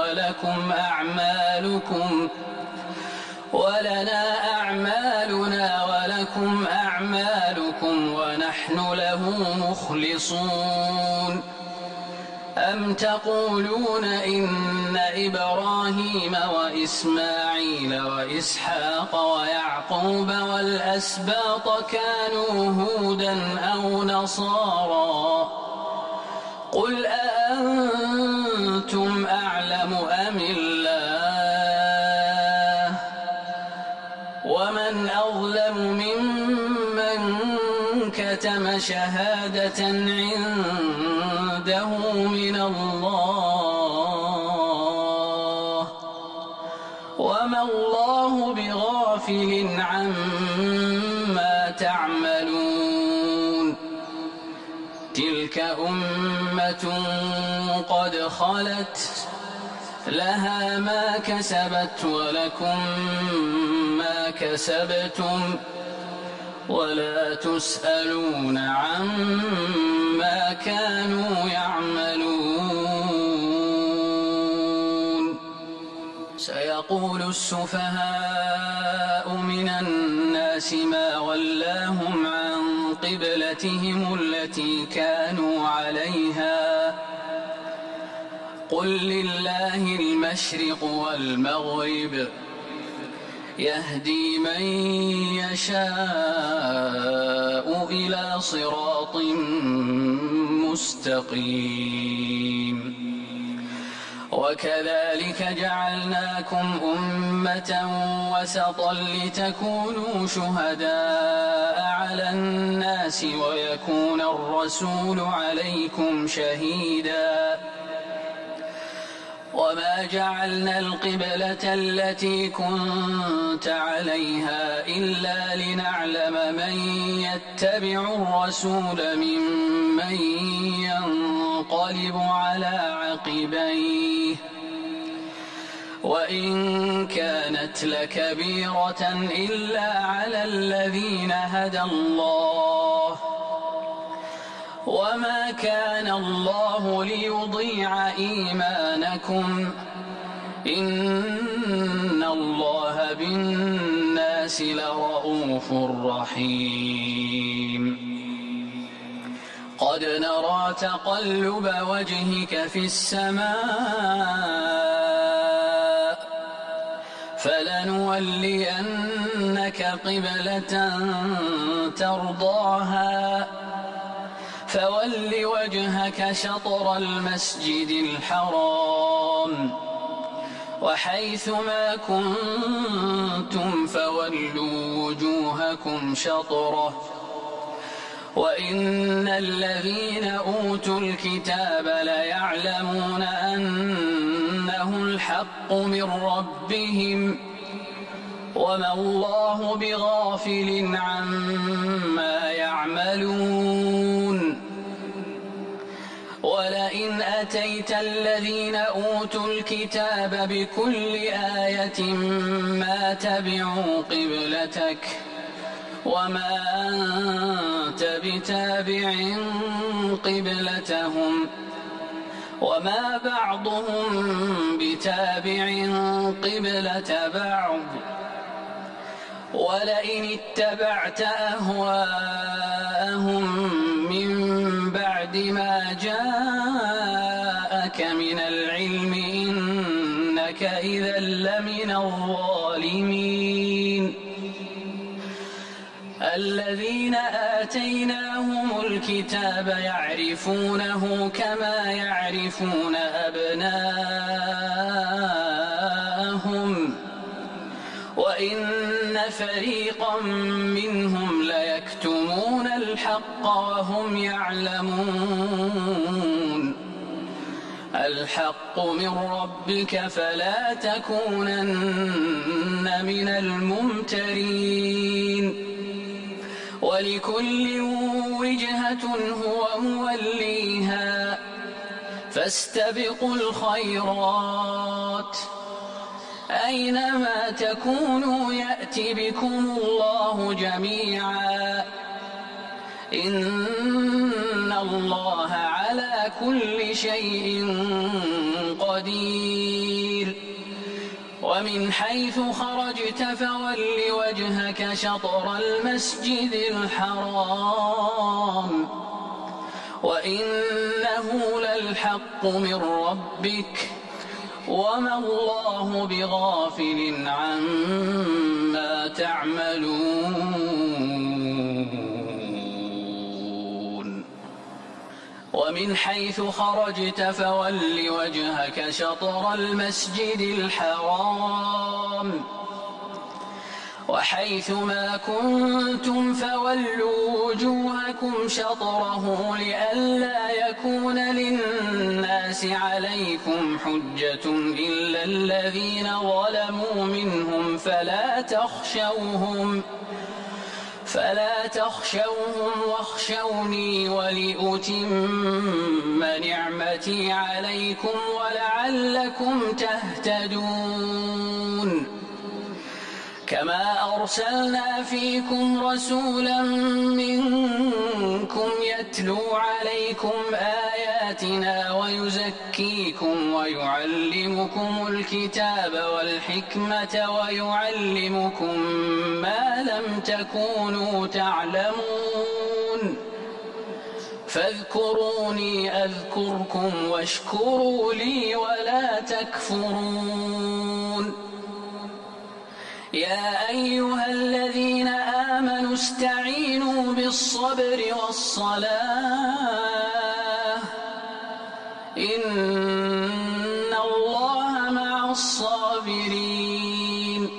ولكم أعمالكم ونحن له مخلصون أم تقولون إن إبراهيم وإسماعيل وإسحاق ويعقوب والأسباط كانوا هودا أو نصارى قل أأنتم أعلم أم الله ومن أظلم ممن كتم شهادة عنده من الله وما الله بغافل عما تعملون تلك أمة قد خلت لها ما كسبت ولكم ما كسبتم ولا تسألون عما كانوا يعملون سيقول السفهاء من الناس ما ولاهم عن قبلتهم التي كانوا عليها قل لله المشرق والمغرب يهدي من يشاء إلى صراط مستقيم وكذلك جعلناكم أمة وسطا لتكونوا شهداء على الناس ويكون الرسول عليكم شهيدا وما جعلنا القبلة التي كنت عليها إلا لنعلم من يتبع الرسول ممن ينقلب على عقبيه وإن كانت لكبيرة إلا على الذين هدى الله وما كان الله ليضيع إيمانكم إن الله بالناس لرؤوف رحيم قد نرى تقلب وجهك في السماء فلنولينك قبلة ترضاها فول وجهك شطر المسجد الحرام وحيث ما كنتم فولوا وجوهكم شطره وإن الذين أوتوا الكتاب ليعلمون أنه الحق من ربهم وما الله بغافل عما يعملون ولئن أتيت الذين أوتوا الكتاب بكل آية ما تبعوا قبلتك وما أنت بتابع قبلتهم وما بعضهم بتابع قبلة بعض ولئن اتبعت أهواءهم من بعد ما جاءك من العلم إنك إذا لمن الظالمين الذين آتيناهم الكتاب يعرفونه كما يعرفون أبناءهم وإن فريقا منهم ليكتمون الحق وهم يعلمون الحق من ربك فلا تكونن من الممترين ولكل وجهة هو موليها فاستبقوا الخيرات أينما تكونوا يأت بكم الله جميعا إن الله على كل شيء قدير ومن حيث خرجت فول وجهك شطر المسجد الحرام وإنه للحق من ربك وما الله بغافل عما تعملون ومن حيث خرجت فول وجهك شطر المسجد الحرام وحيث ما كنتم فولوا وجوهكم شطره لئلا يكون للناس عليكم حجة إلا الذين ظلموا منهم فلا تخشوهم واخشوني ولأتم نعمتي عليكم ولعلكم تهتدون كما أرسلنا فيكم رسولا منكم يتلو عليكم آياتنا ويزكيكم ويعلمكم الكتاب والحكمة ويعلمكم ما لم تكونوا تعلمون فاذكروني أذكركم واشكروا لي ولا تكفرون يا أيها الذين آمنوا استعينوا بالصبر والصلاة إن الله مع الصابرين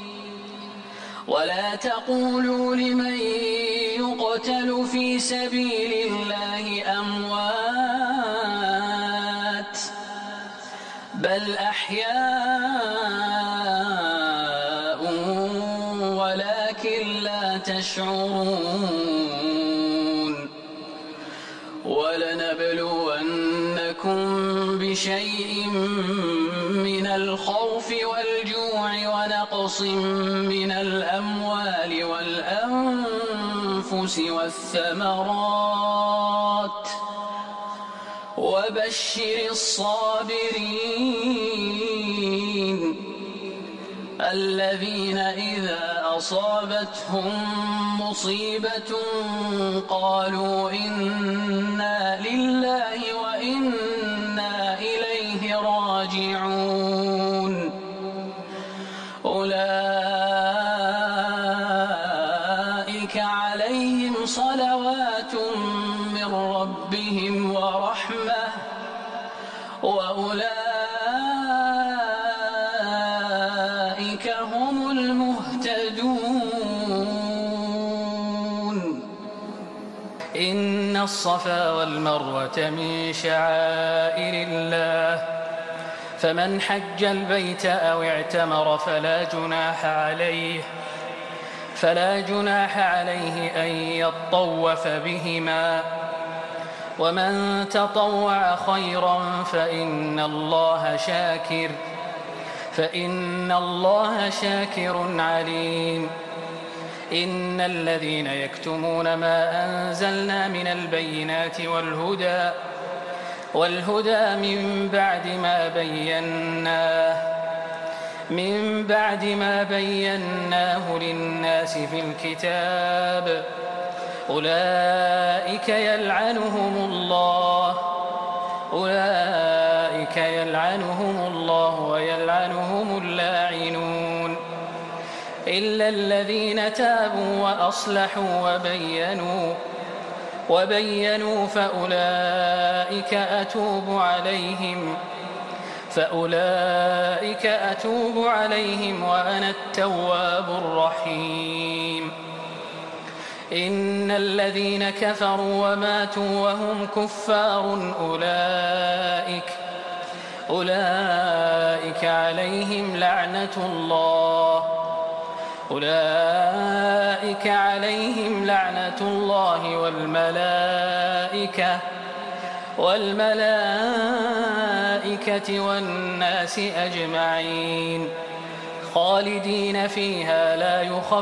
ولا تقولوا لمن يقتل في سبيل الله أموات بل أحياء ولكن لا تشعرون ولنبلونكم بشيء من الخوف والجوع ونقص من الأموال والأنفس والثمرات وبشر الصابرين الذين إذا أصابتهم مصيبة قالوا إنا لله وإنا إليه راجعون أولئك عليهم صلوات من ربهم ورحمة وأولئك هم المهتدون إن الصفا والمروة من شعائر الله فمن حج البيت أو اعتمر فلا جناح عليه أن يطوف بهما ومن تطوع خيرا فإن الله شاكر عليم إن الذين يكتمون ما أنزلنا من البينات والهدى والهدى من بعد ما بيناه للناس في الكتاب أولئك يلعنهم الله ويلعنهم اللاعنون إلا الذين تابوا وأصلحوا وبينوا فأولئك أتوب عليهم وأنا التواب الرحيم إن الذين كفروا وماتوا وهم كفار أولئك عليهم لعنة الله والملائكة والناس أجمعين خالدين فيها لا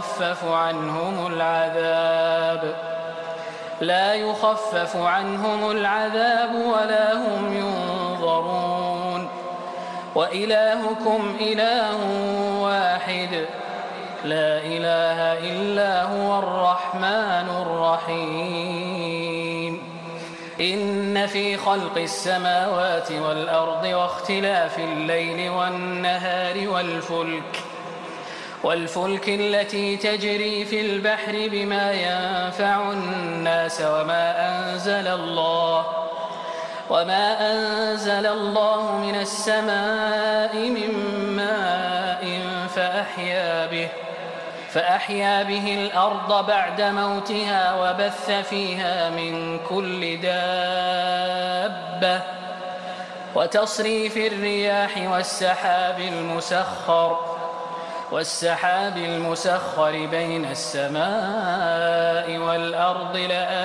يخفف عنهم العذاب ولا هم ينظرون وإلهكم إله واحد لا إله إلا هو الرحمن الرحيم إن في خلق السماوات والأرض واختلاف الليل والنهار والفلك التي تجري في البحر بما ينفع الناس وما أنزل الله من السماء من ماء فأحيا به الأرض بعد موتها وبث فيها من كل دابة وتصريف الرياح والسحاب المسخر بين السماء والأرض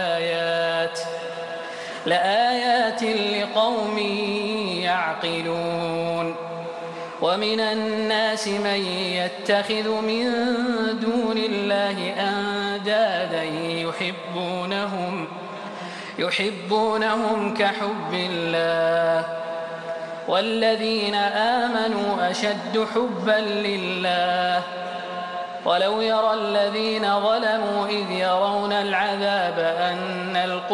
لآيات لقوم يعقلون ومن الناس من يتخذ من دون الله أندادا يحبونهم كحب الله والذين آمنوا أشد حبا لله ولو يرى الذين ظلموا إذ يرون العذاب أن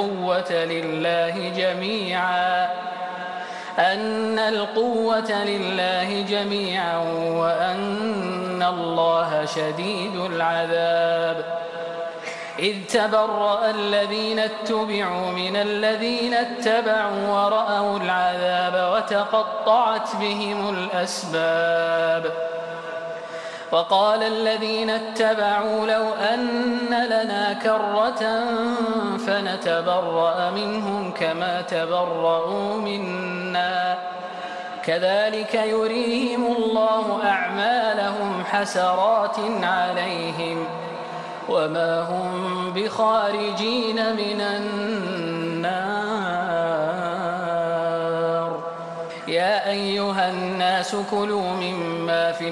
القوة لله جميعا وأن الله شديد العذاب إذ تبرأ الذين اتبعوا من الذين اتبعوا ورأوا العذاب وتقطعت بهم الأسباب وقال الذين اتبعوا لو أن لنا كرة فنتبرأ منهم كما تبرؤوا منا كذلك يريهم الله أعمالهم حسرات عليهم وما هم بخارجين من النار يا أيها الناس كلوا مما في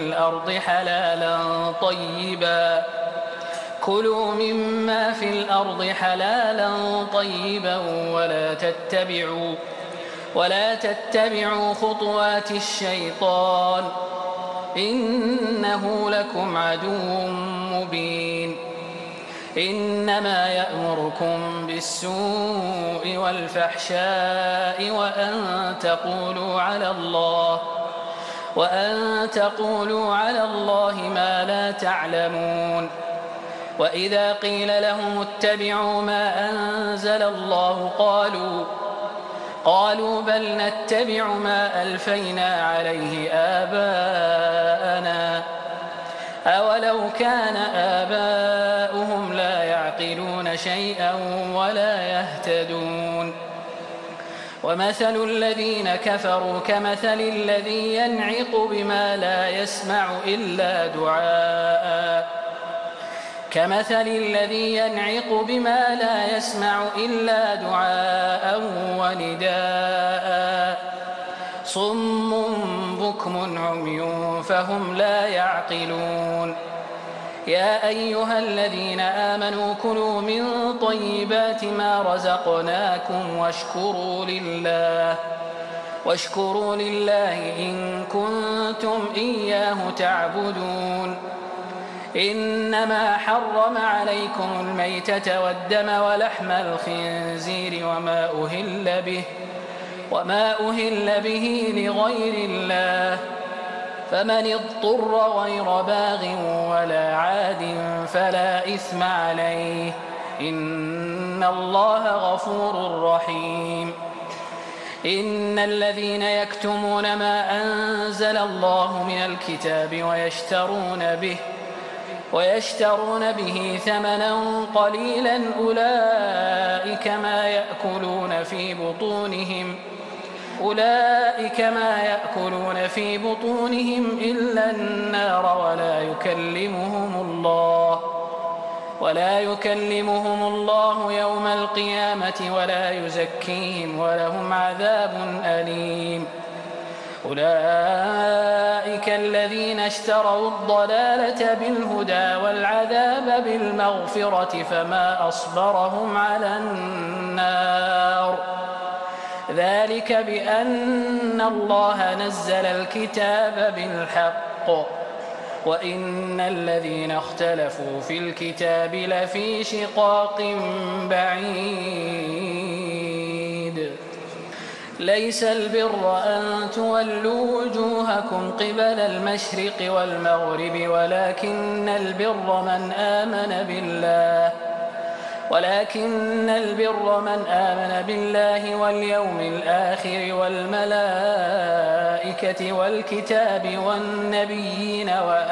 الأرض حلالا طيبا ولا تتبعوا خطوات الشيطان إنه لكم عدو مبين إنما يأمركم بالسوء والفحشاء وأن تقولوا على الله ما لا تعلمون وإذا قيل لهم اتبعوا ما أنزل الله قالوا بل نتبع ما ألفينا عليه آباءنا أولو كان آباؤهم لا يعقلون شيئا ولا يهتدون ومثل الذين كفروا كمثل الذي ينعق بما لا يسمع إلا دعاء ونداء صم بكم عمي فهم لا يعقلون يا أيها الذين آمنوا كلوا من طيبات ما رزقناكم واشكروا لله إن كنتم إياه تعبدون. إنما حرم عليكم الميتة والدم ولحم الخنزير وما أهل به لغير الله، فمن اضطر غير باغ ولا عاد فلا إثم عليه، إن الله غفور رحيم. إن الذين يكتمون ما أنزل الله من الكتاب ويشترون به ثمنا قليلا أولئك ما يأكلون في بطونهم إلا النار ولا يكلمهم الله يوم القيامة ولا يزكيهم ولهم عذاب أليم. أولئك الذين اشتروا الضلالة بالهدى والعذاب بالمغفرة فما أصبرهم على النار، ذلك بأن الله نزل الكتاب بالحق وإن الذين اختلفوا في الكتاب لفي شقاق بعيد. ليس البر أن تولوا وجوهكم قبل المشرق والمغرب ولكن البر من آمن بالله واليوم الآخر والملائكة والكتاب والنبيين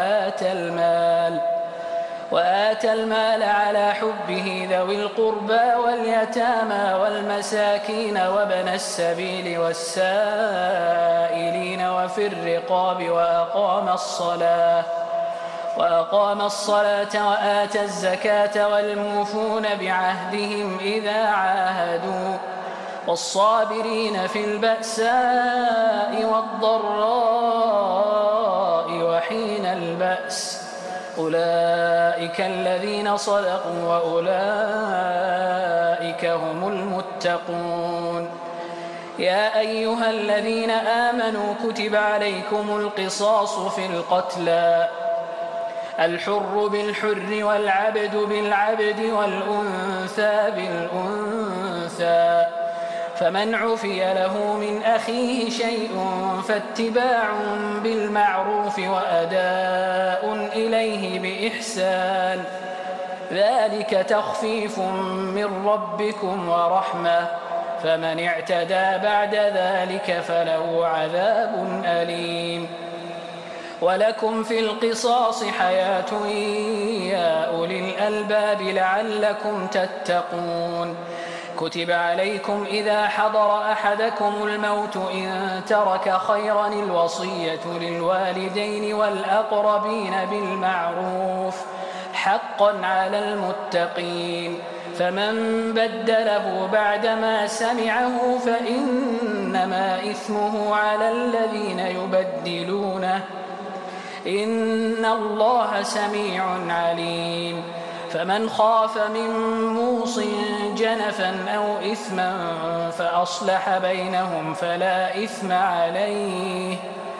وآتى المال على حبه ذوي القربى واليتامى والمساكين وابن السبيل والسائلين وفي الرقاب وأقام الصلاة وآتى الزكاة والموفون بعهدهم إذا عاهدوا والصابرين في البأساء والضراء وحين البأس، أولئك الذين صدقوا وأولئك هم المتقون. يا أيها الذين آمنوا كتب عليكم القصاص في القتلى، الحر بالحر والعبد بالعبد والأنثى بالأنثى، فمن عفي له من أخيه شيء فاتباع بالمعروف وأداء إليه بإحسان، ذلك تخفيف من ربكم ورحمة، فمن اعتدى بعد ذلك فله عذاب أليم. ولكم في القصاص حياة يا أولي الألباب لعلكم تتقون. كتب عليكم إذا حضر أحدكم الموت إن ترك خيرا الوصية للوالدين والأقربين بالمعروف حقا على المتقين، فمن بدله بعدما سمعه فإنما إثمه على الذين يبدلونه، إن الله سميع عليم. فمن خاف من موص جنفا أو إثما فأصلح بينهم فلا إثم عليه،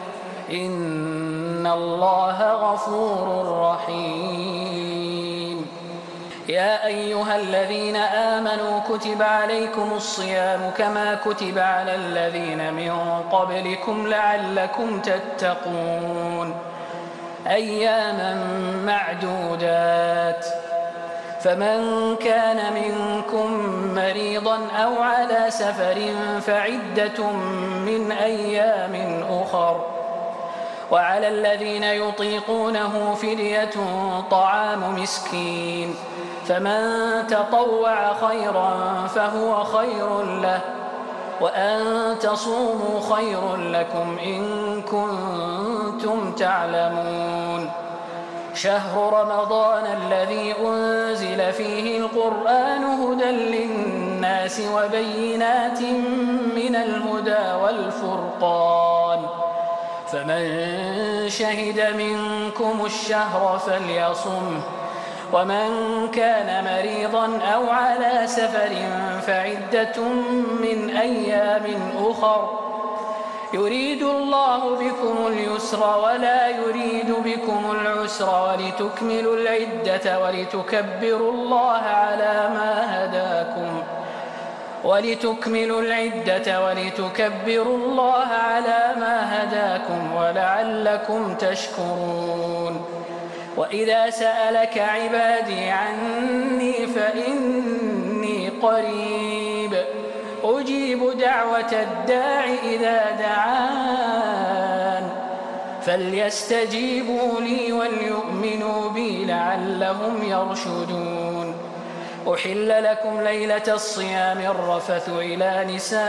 إن الله غفور رحيم. يا أيها الذين آمنوا كتب عليكم الصيام كما كتب على الذين من قبلكم لعلكم تتقون، أياما معدودات، فمن كان منكم مريضا أو على سفر فعدة من أيام أخر، وعلى الذين يطيقونه فدية طعام مسكين، فمن تطوع خيرا فهو خير له، وأن تصوموا خير لكم إن كنتم تعلمون. شهر رمضان الذي أنزل فيه القرآن هدى للناس وبينات من الهدى والفرقان، فمن شهد منكم الشهر فليصمه ومن كان مريضا أو على سفر فعدة من أيام أخر يريد الله بكم اليسر ولا يريد بكم العسر ولتكملوا العدة ولتكبروا الله على ما هداكم ولعلكم تشكرون وإذا سألك عبادي عني فإني قريب أجيب دعوة الداع إذا دعان فليستجيبوا لي وليؤمنوا بي لعلهم يرشدون أحل لكم ليلة الصيام الرفث إلى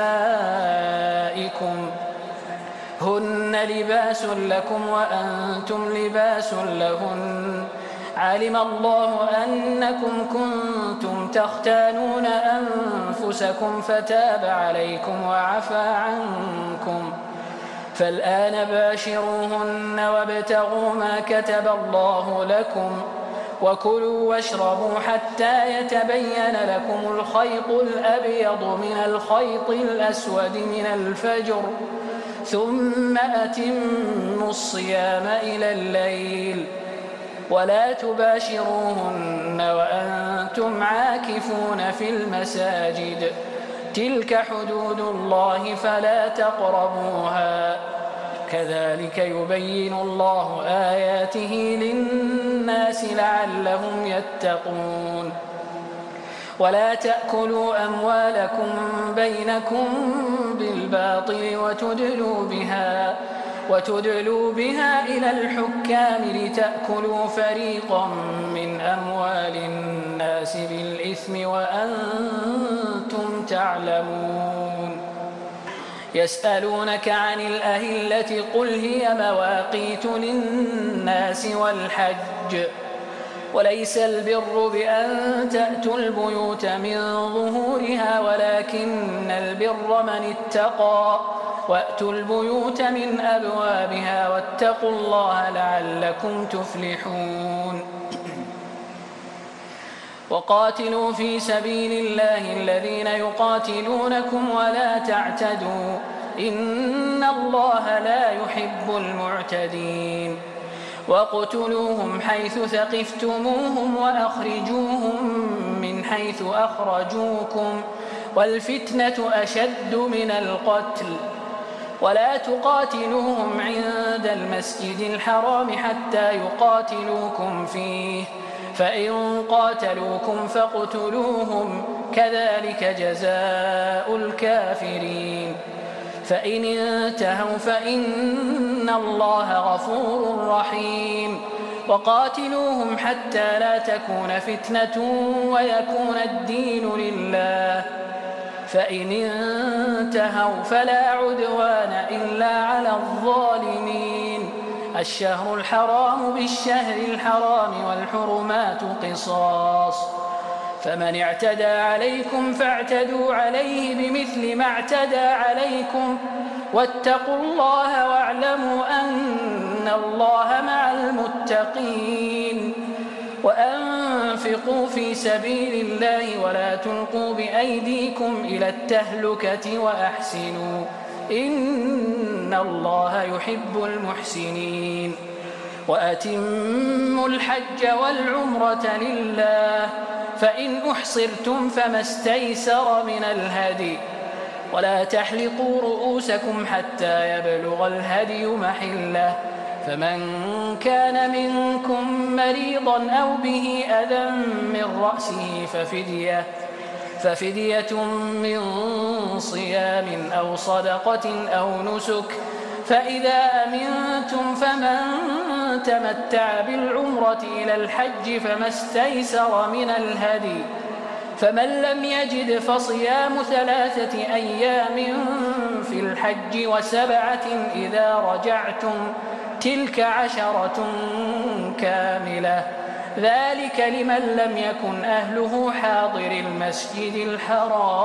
نسائكم هن لباس لكم وأنتم لباس لهن علم الله أنكم كنتم تختانون أنفسكم فتاب عليكم وعفى عنكم فالآن باشروهن وابتغوا ما كتب الله لكم وكلوا واشربوا حتى يتبين لكم الخيط الأبيض من الخيط الأسود من الفجر ثم أتموا الصيام إلى الليل ولا تباشروهن وأنتم عاكفون في المساجد تلك حدود الله فلا تقربوها كذلك يبين الله آياته للناس لعلهم يتقون ولا تأكلوا أموالكم بينكم بالباطل وتدلوا بها إلى الحكام لتأكلوا فريقا من أموال الناس بالإثم وأنتم تعلمون يسألونك عن الأهلة قل هي مواقيت للناس والحج وليس البر بأن تأتوا البيوت من ظهورها ولكن البر من اتقى وأتوا البيوت من أبوابها واتقوا الله لعلكم تفلحون وقاتلوا في سبيل الله الذين يقاتلونكم ولا تعتدوا إن الله لا يحب المعتدين واقتلوهم حيث ثقفتموهم وأخرجوهم من حيث أخرجوكم والفتنة أشد من القتل ولا تقاتلوهم عند المسجد الحرام حتى يقاتلوكم فيه فإن قاتلوكم فاقتلوهم كذلك جزاء الكافرين فإن انتهوا فإن الله غفور رحيم وقاتلوهم حتى لا تكون فتنة ويكون الدين لله فإن انتهوا فلا عدوان إلا على الظالمين الشهر الحرام بالشهر الحرام والحرمات قصاص فمن اعتدى عليكم فاعتدوا عليه بمثل ما اعتدى عليكم واتقوا الله واعلموا أن الله مع المتقين وأنفقوا في سبيل الله ولا تلقوا بأيديكم إلى التهلكة وأحسنوا إن الله يحب المحسنين وأتموا الحج والعمرة لله فإن أحصرتم فما استيسر من الهدي ولا تحلقوا رؤوسكم حتى يبلغ الهدي محله فمن كان منكم مريضا أو به أذى من رأسه ففدية من صيام أو صدقة أو نسك فإذا أمنتم فمن تمتع بالعمرة إلى الحج فما استيسر من الهدي فمن لم يجد فصيام 3 أيام في الحج و7 إذا رجعتم تلك 10 كاملة ذلك لمن لم يكن أهله حاضر المسجد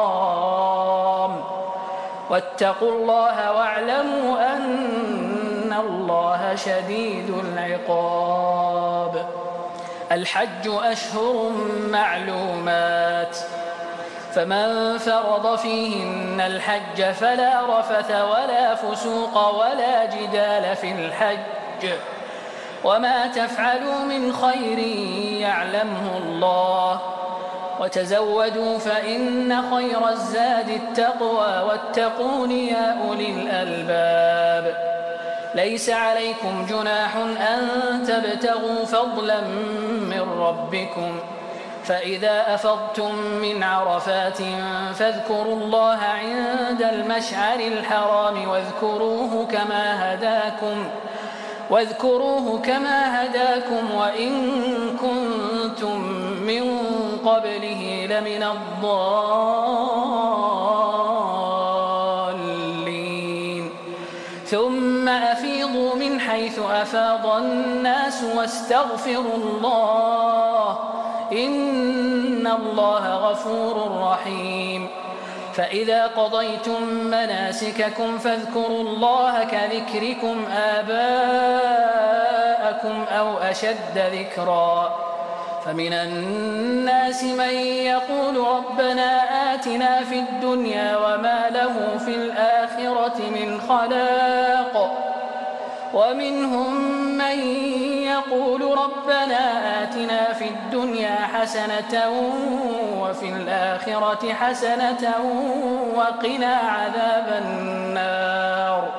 الحرام واتقوا الله واعلموا أن الله شديد العقاب. الحج أشهر معلومات، فمن فرض فيهن الحج فلا رفث ولا فسوق ولا جدال في الحج، وما تفعلوا من خير يعلمه الله، وتزودوا فإن خير الزاد التقوى واتقون يا أولي الألباب. ليس عليكم جناح أن تبتغوا فضلا من ربكم، فإذا أفضتم من عرفات فاذكروا الله عند المشعر الحرام واذكروه كما هداكم وإن كنتم من قبله لمن الضالين. ثم أفيضوا من حيث أفاض الناس واستغفروا الله إن الله غفور رحيم. فإذا قضيتم مناسككم فاذكروا الله كذكركم آباءكم أو أشد ذكرا. فمن الناس من يقول ربنا آتنا في الدنيا وما له في الآخرة من خلاق، ومنهم من يقول ربنا آتنا في الدنيا حسنة وفي الآخرة حسنة وقنا عذاب النار.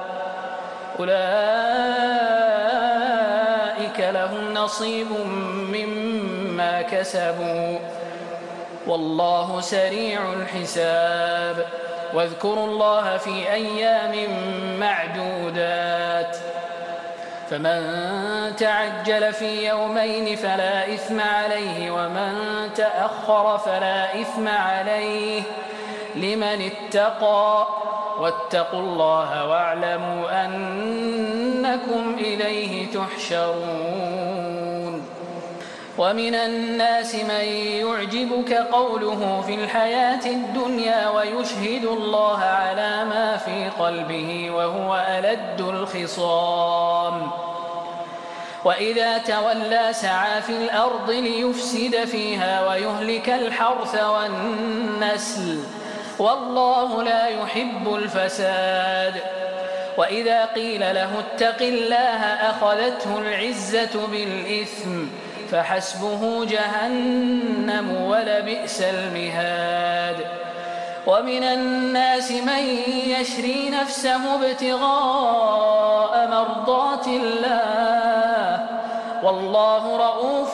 أولئك لهم نصيب مما كسبوا والله سريع الحساب. واذكروا الله في أيام معدودات، فمن تعجل في يومين فلا إثم عليه ومن تأخر فلا إثم عليه لمن اتقى، واتقوا الله واعلموا أنكم إليه تحشرون. ومن الناس من يعجبك قوله في الحياة الدنيا ويشهد الله على ما في قلبه وهو ألد الخصام، وإذا تولى سعى في الأرض ليفسد فيها ويهلك الحرث والنسل والله لا يحب الفساد. وإذا قيل له اتق الله أخذته العزة بالإثم فحسبه جهنم ولبئس المهاد. ومن الناس من يشري نفسه ابتغاء مرضات الله والله رؤوف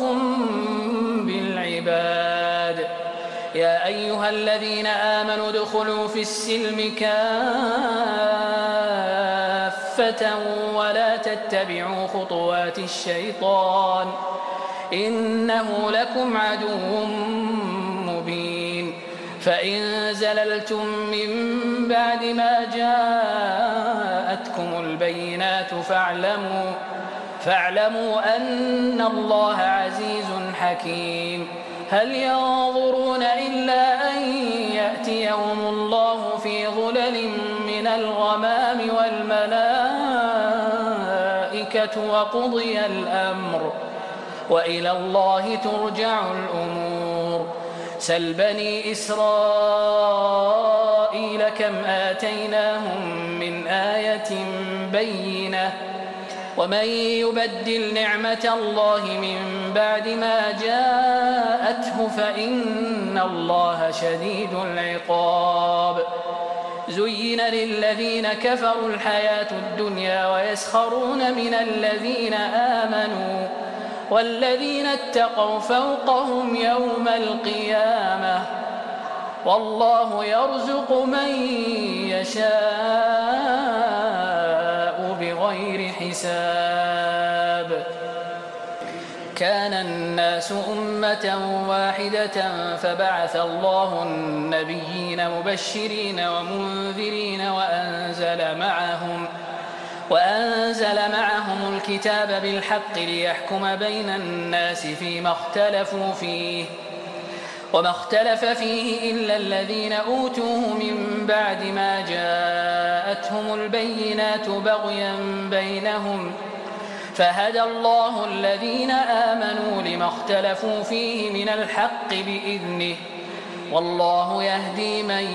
بالعباد. يا أيها الذين آمنوا ادخلوا في السلم كافة ولا تتبعوا خطوات الشيطان إنه لكم عدو مبين. فإن زللتم من بعد ما جاءتكم البينات فاعلموا أن الله عزيز حكيم. هل ينظرون إلا أن يأتيهم الله في ظلل من الغمام والملائكة وقضي الأمر وإلى الله ترجع الأمور. سل بني إسرائيل كم آتيناهم من آية بينة ومن يبدل نعمة الله من بعد ما جاءته فإن الله شديد العقاب. زين للذين كفروا الحياة الدنيا ويسخرون من الذين آمنوا والذين اتقوا فوقهم يوم القيامة والله يرزق من يشاء بغير حساب. كان الناس أمة واحدة فبعث الله النبيين مبشرين ومنذرين وأنزل معهم الكتاب بالحق ليحكم بين الناس فيما اختلفوا فيه وما اختلف فيه إلا الذين أوتوه من بعد ما جاءتهم البينات بغيا بينهم فهدى الله الذين آمنوا لما اختلفوا فيه من الحق بإذنه والله يهدي من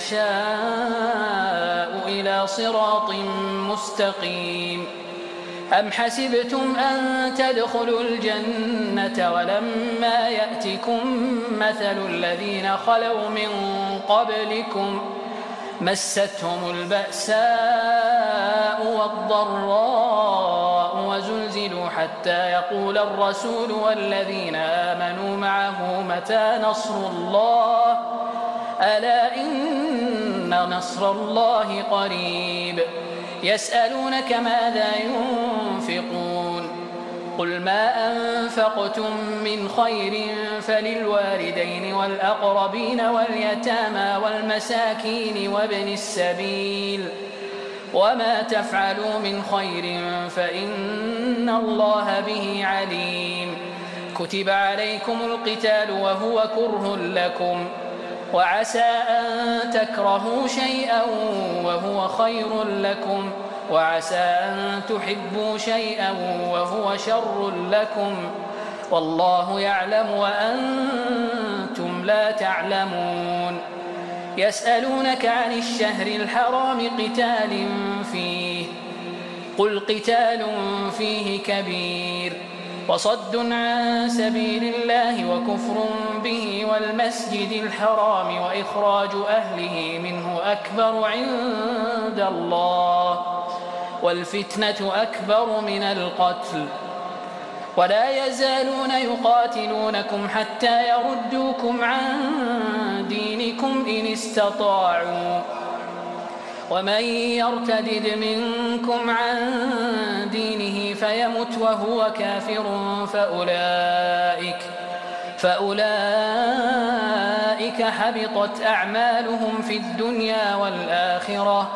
يشاء إلى صراط مستقيم. أم حسبتم أن تدخلوا الجنة ولما يأتكم مثل الذين خلوا من قبلكم مستهم البأساء والضراء وزلزلوا حتى يقول الرسول والذين آمنوا معه متى نصر الله ألا إن نصر الله قريب. يسألونك ماذا ينفقون قل ما أنفقتم من خير فللوالدين والأقربين واليتامى والمساكين وابن السبيل وما تفعلوا من خير فإن الله به عليم. كتب عليكم القتال وهو كره لكم وعسى أن تكرهوا شيئا وهو خير لكم وعسى أن تحبوا شيئا وهو شر لكم والله يعلم وأنتم لا تعلمون. يسألونك عن الشهر الحرام قتال فيه قل قتال فيه كبير وصد عن سبيل الله وكفر به والمسجد الحرام وإخراج أهله منه أكبر عند الله والفتنة أكبر من القتل ولا يزالون يقاتلونكم حتى يردوكم عن دينكم إن استطاعوا ومن يرتدد منكم عن دينه فيمت وهو كافر فأولئك حبطت أعمالهم في الدنيا والآخرة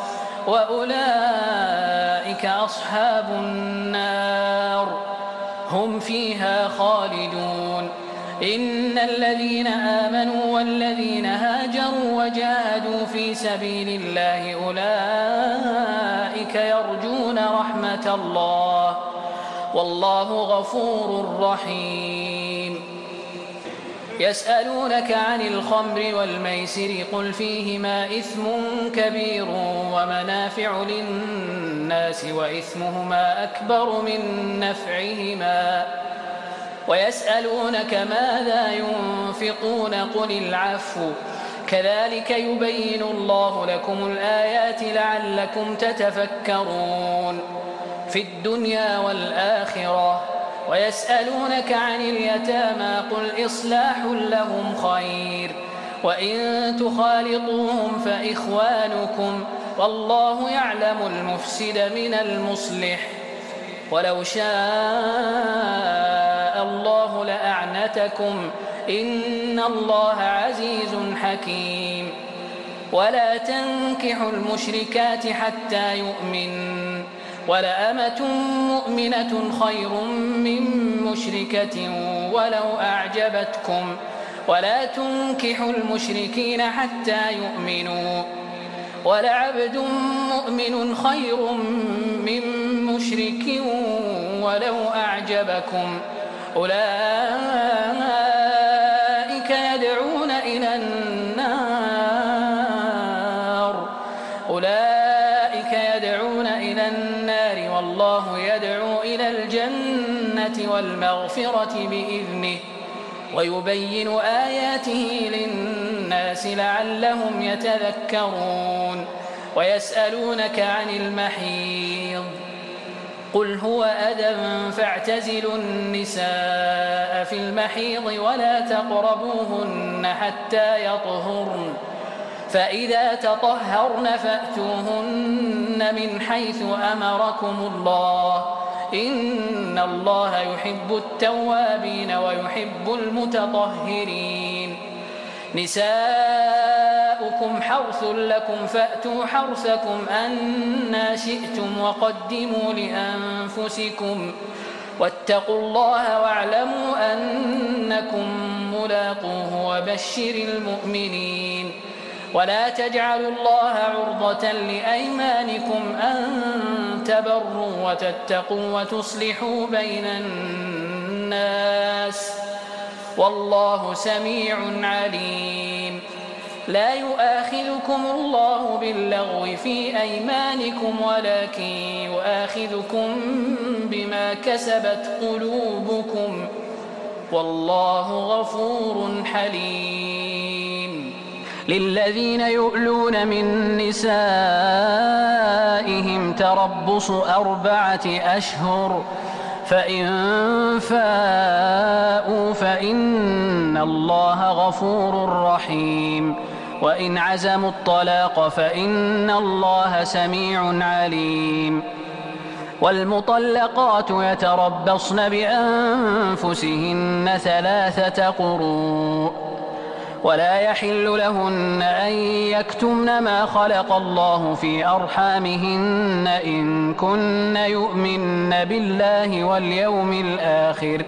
وأولئك أصحاب النار هم فيها خالدون. إن الذين آمنوا والذين هاجروا وجاهدوا في سبيل الله أولئك يرجون رحمة الله والله غفور رحيم. يسألونك عن الخمر والميسر قل فيهما إثم كبير ومنافع للناس وإثمهما أكبر من نفعهما ويسألونك ماذا ينفقون قل العفو كذلك يبين الله لكم الآيات لعلكم تتفكرون في الدنيا والآخرة. ويسألونك عن اليتامى قل إصلاح لهم خير وإن تخالطوهم فإخوانكم والله يعلم المفسد من المصلح ولو شاء الله لأعنتكم إن الله عزيز حكيم. ولا تنكحوا المشركات حتى يؤمن ولأمة مؤمنة خير من مشركة ولو أعجبتكم ولا تنكحوا المشركين حتى يؤمنوا ولعبد مؤمن خير من مشرك ولو أعجبكم أولئك يدعون إلى النار والله يدعو إلى الجنة والمغفرة بإذنه ويبين آياته للناس لعلهم يتذكرون. ويسألونك عن المحيض قل هو أذى فاعتزلوا النساء في المحيض ولا تقربوهن حتى يطهرن فإذا تطهرن فأتوهن من حيث أمركم الله إن الله يحب التوابين ويحب المتطهرين. نساؤكم حرث لكم فأتوا حرثكم أنى شئتم وقدموا لأنفسكم واتقوا الله واعلموا أنكم ملاقوه وبشر المؤمنين. ولا تجعلوا الله عرضة لأيمانكم أن تبروا وتتقوا وتصلحوا بين الناس والله سميع عليم. لا يؤاخذكم الله باللغو في أيمانكم ولكن يؤاخذكم بما كسبت قلوبكم والله غفور حليم. للذين يؤلون من نسائهم تربص 4 أشهر فإن فاءوا فإن الله غفور رحيم. وإن عزموا الطلاق فإن الله سميع عليم. والمطلقات يتربصن بأنفسهن 3 قروء ولا يحل لهن أن يكتمن ما خلق الله في أرحامهن إن كن يؤمن بالله واليوم الآخر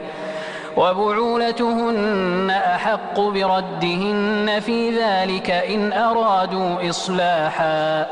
وبعولتهن أحق بردهن في ذلك إن أرادوا إصلاحا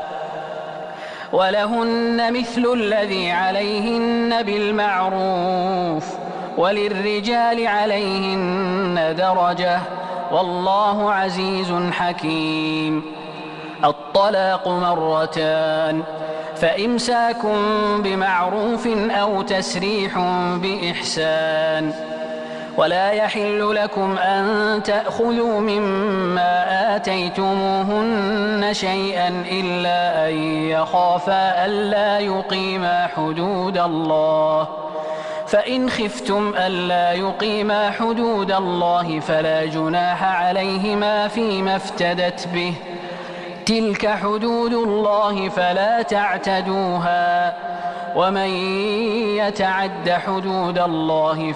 ولهن مثل الذي عليهن بالمعروف وللرجال عليهن درجة والله عزيز حكيم. الطلاق 2 فإمساك بمعروف أو تسريح بإحسان. ولا يحل لكم أن تأخذوا مما آتيتموهن شيئا إلا أن يخافا ألا يقيما حدود الله فإن خفتم ألا يقيما حدود الله فلا جناح عليهما فيما افتدت به تلك حدود الله فلا تعتدوها ومن يتعد حدود الله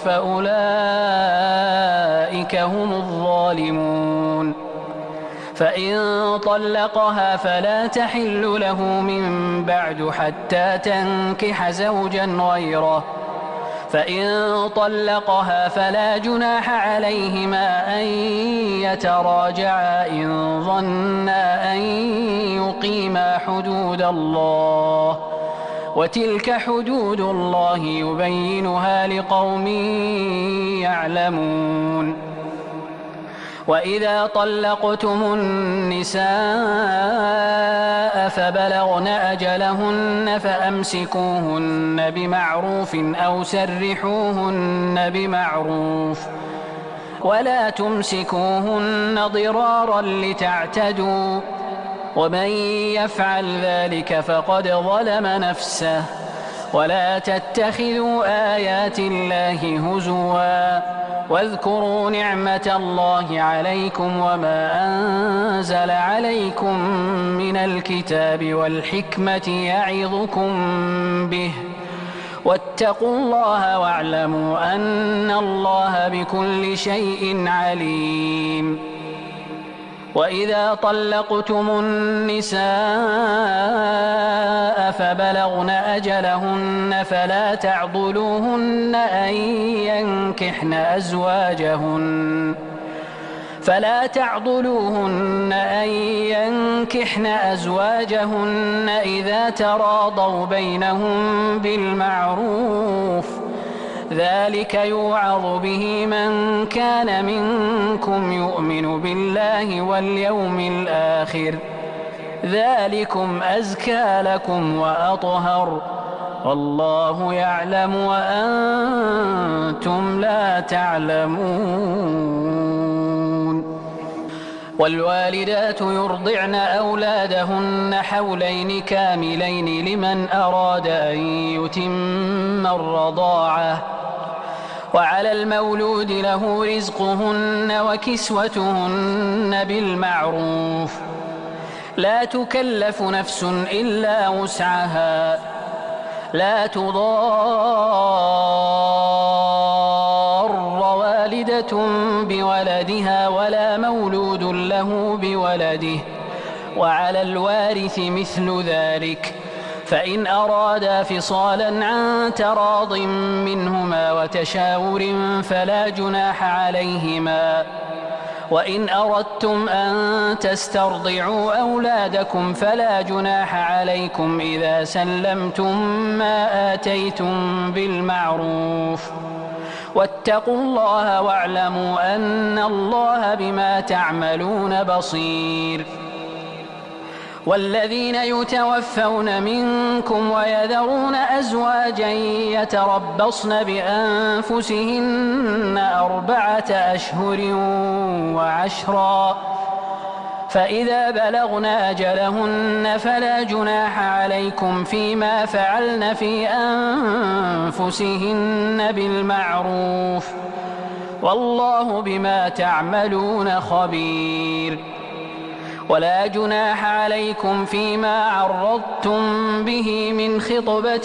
فأولئك هم الظالمون. فإن طلقها فلا تحل له من بعد حتى تنكح زوجا غيره فإن طلقها فلا جناح عليهما أن يتراجعا إن ظنا أن يقيما حدود الله وتلك حدود الله يبينها لقوم يعلمون. وإذا طلقتم النساء فبلغن أجلهن فأمسكوهن بمعروف أو سرحوهن بمعروف ولا تمسكوهن ضرارا لتعتدوا ومن يفعل ذلك فقد ظلم نفسه. ولا تتخذوا آيات الله هزوا واذكروا نعمة الله عليكم وما أنزل عليكم من الكتاب والحكمة يعظكم به واتقوا الله واعلموا أن الله بكل شيء عليم. وإذا طلقتم النساء فبلغن أجلهن فلا تعضلوهن أن ينكحن أزواجهن إذا تراضوا بينهم بالمعروف ذلك يوعظ به من كان منكم يؤمن بالله واليوم الآخر ذلكم أزكى لكم وأطهر والله يعلم وأنتم لا تعلمون. والوالدات يرضعن أولادهن حولين كاملين لمن أراد أن يتم الرضاعة وعلى المولود له رزقهن وكسوتهن بالمعروف لا تكلف نفس إلا وسعها لا تضار والدة بولدها ولا مولود له بولده وعلى الوارث مثل ذلك فإن أرادا فصالا عن تراض منهما وتشاور فلا جناح عليهما. وإن أردتم أن تسترضعوا أولادكم فلا جناح عليكم إذا سلمتم ما آتيتم بالمعروف. واتقوا الله واعلموا أن الله بما تعملون بصير. والذين يتوفون منكم ويذرون أزواجا يتربصن بأنفسهن 4 أشهر وعشرا، فإذا بلغن أجلهن فلا جناح عليكم فيما فعلن في أنفسهن بالمعروف، والله بما تعملون خبير. ولا جناح عليكم فيما عرضتم به من خطبة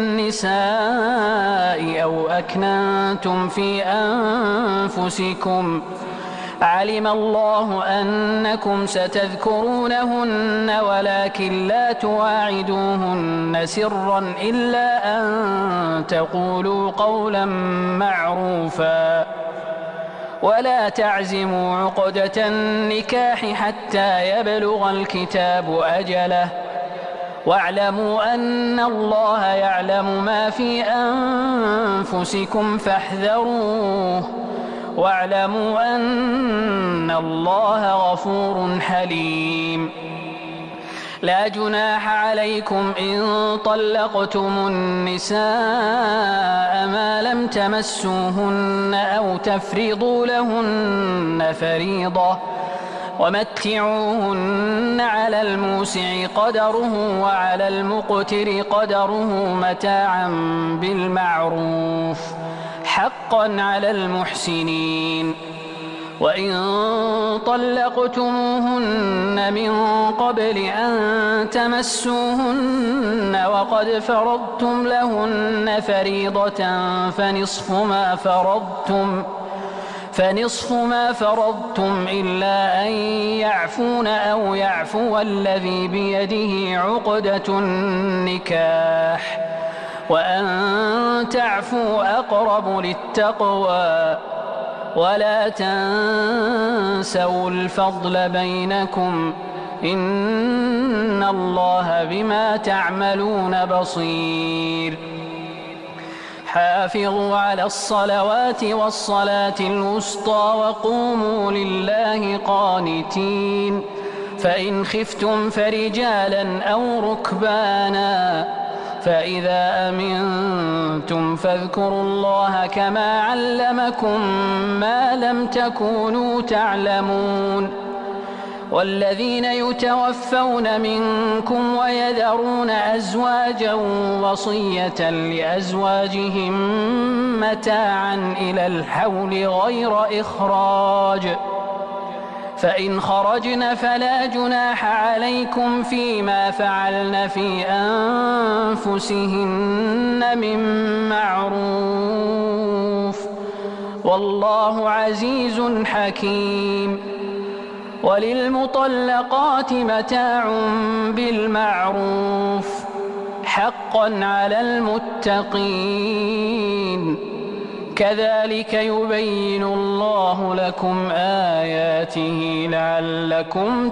النساء أو أكننتم في أنفسكم، علم الله أنكم ستذكرونهن ولكن لا تواعدوهن سرا إلا أن تقولوا قولا معروفا. ولا تعزموا عقدة النكاح حتى يبلغ الكتاب أجله، واعلموا أن الله يعلم ما في أنفسكم فاحذروه، واعلموا أن الله غفور حليم. لا جناح عليكم إن طلقتم النساء ما لم تمسوهن أو تفرضوا لهن فريضة، ومتعوهن على الموسع قدره وعلى المقتر قدره متاعا بالمعروف، حقا على المحسنين. وإن طلقتموهن من قبل أن تمسوهن وقد فرضتم لهن فريضة فنصف ما فرضتم إلا أن يعفون أو يعفو الذي بيده عقدة النكاح، وأن تعفوا أقرب للتقوى. ولا تنسوا الفضل بينكم، إن الله بما تعملون بصير. حافظوا على الصلوات والصلاة الوسطى وقوموا لله قانتين. فإن خفتم فرجالا أو ركبانا، فإذا أمنتم فاذكروا الله كما علمكم ما لم تكونوا تعلمون. والذين يتوفون منكم ويذرون أزواجا وصية لأزواجهم متاعا إلى الحول غير إخراج، فإن خرجن فلا جناح عليكم فيما فعلن في أنفسهن من معروف، والله عزيز حكيم. وللمطلقات متاع بالمعروف، حقا على المتقين. كذلك يبين الله لكم آياته لعلكم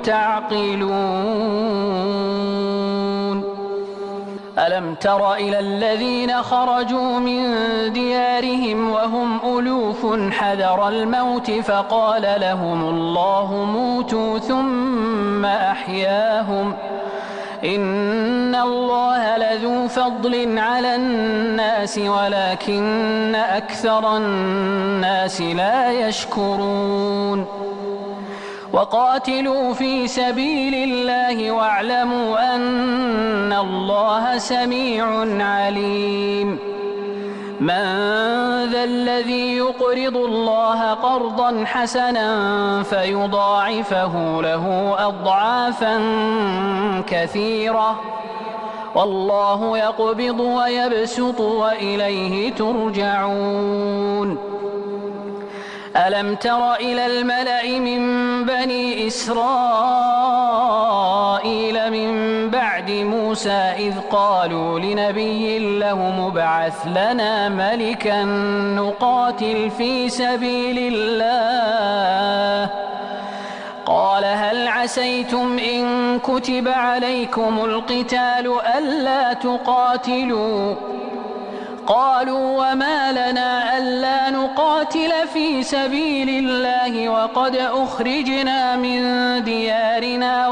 تعقلون. ألم تر إلى الذين خرجوا من ديارهم وهم ألوف حذر الموت فقال لهم الله موتوا ثم أحياهم، إن الله لذو فضل على الناس ولكن أكثر الناس لا يشكرون. وقاتلوا في سبيل الله واعلموا أن الله سميع عليم. من ذا الذي يقرض الله قرضا حسنا فيضاعفه له أضعافا كثيرة، والله يقبض ويبسط وإليه ترجعون. ألم تر إلى الملأ من بني إسرائيل من بعد موسى موسى إذ قالوا لنبي له ابعث لنا ملكا نقاتل في سبيل الله قال هل عسيتم إن كتب عليكم القتال ألا تقاتلوا قالوا وما لنا ألا نقاتل في سبيل الله وقد أخرجنا من ديارنا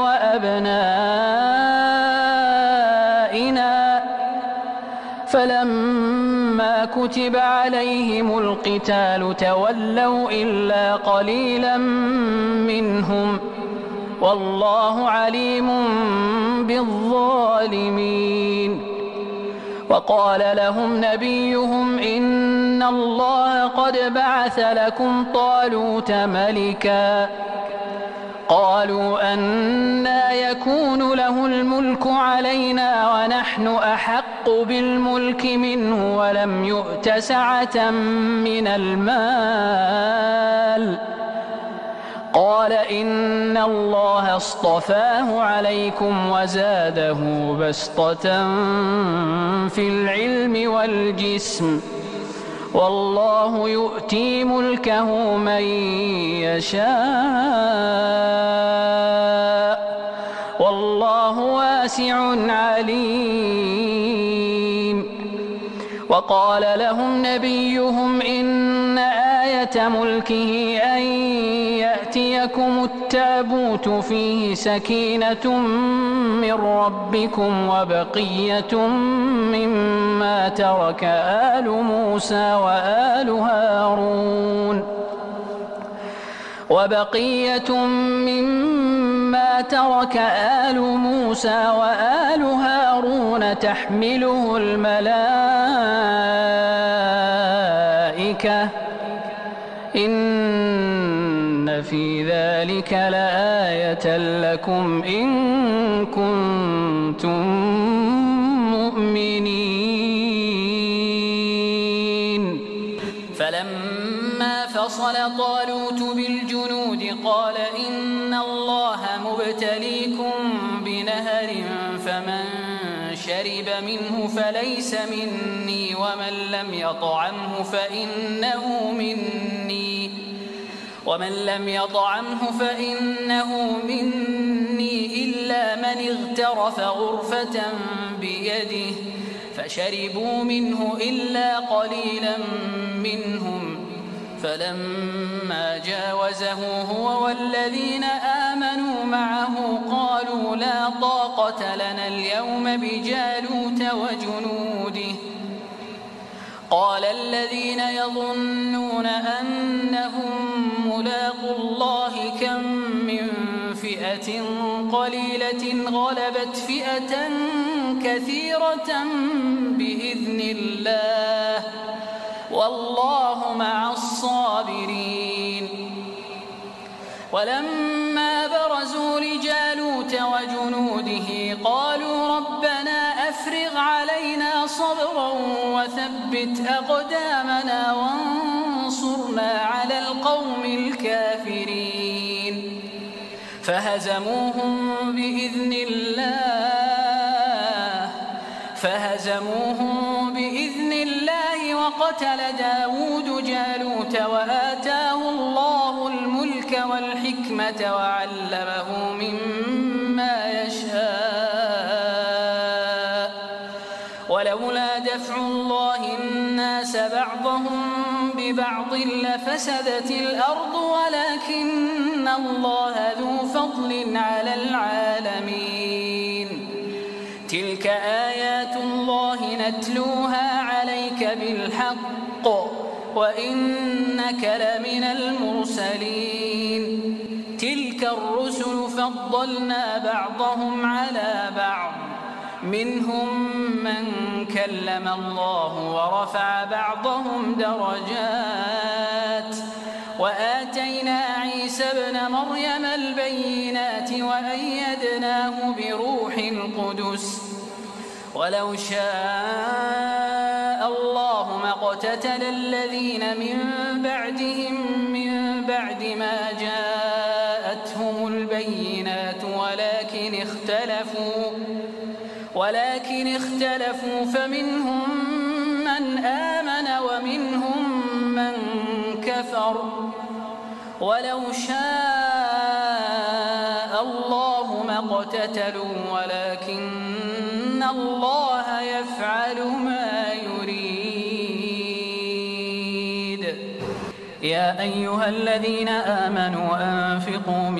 وأبنائنا فلما كتب عليهم القتال تولوا إلا قليلا منهم والله عليم بالظالمين وقال لهم نبيهم إن الله قد بعث لكم طالوت ملكا قالوا أنى يكون له الملك علينا ونحن أحق بالملك منه ولم يؤت سعة من المال قال إن الله اصطفاه عليكم وزاده بسطة في العلم والجسم والله يؤتي ملكه من يشاء والله واسع عليم وقال لهم نبيهم إن آية ملكه أن يأتيكم التابوت فيه سكينة من ربكم وبقية مما ترك آل موسى وآل هارون تحمله الملائكة إن في ذلك لآية لكم إن كنتم مؤمنين فلما فصل طالوت بالجنود قال إن الله مبتليكم بنهر فمن شرب منه فليس مني ومن لم يطعمه فإنه مني إلا من اغترف غرفة بيده فشربوا منه إلا قليلا منهم فلما جاوزه هو والذين آمنوا معه قالوا لا طاقة لنا اليوم بجالوت وجنوده قال الذين يظنون أنهم ملاقو الله كم من فئة قليلة غلبت فئة كثيرة بإذن الله والله مع الصابرين ولما برزوا لجالوت وجنوده قالوا ربنا أفرغ علينا صبرا وثبت أقدامنا وانصرنا على القوم الكافرين فهزموهم بإذن الله وقتل داود جالوت وآتاه الله الملك والحكمة وعلمه مما يشاء ولولا دفع الله الناس بعضهم ببعض لفسدت الأرض ولكن الله ذو فضل على العالمين تلك آيات الله نتلوها عليك بالحق وإنك لمن المرسلين تلك الرسل فضلنا بعضهم على بعض منهم من كلم الله ورفع بعضهم درجات وآتينا عيسى ابن مريم البينات وأيدناه بروح القدس ولو شاء الله ما اقتتل الذين من بعدهم من بعد ما ولكن اختلفوا فمنهم من آمن ومنهم من كفر ولو شاء الله ما اقتتلوا ولكن الله يفعل ما يريد. يا أيها الذين آمنوا أنفقوا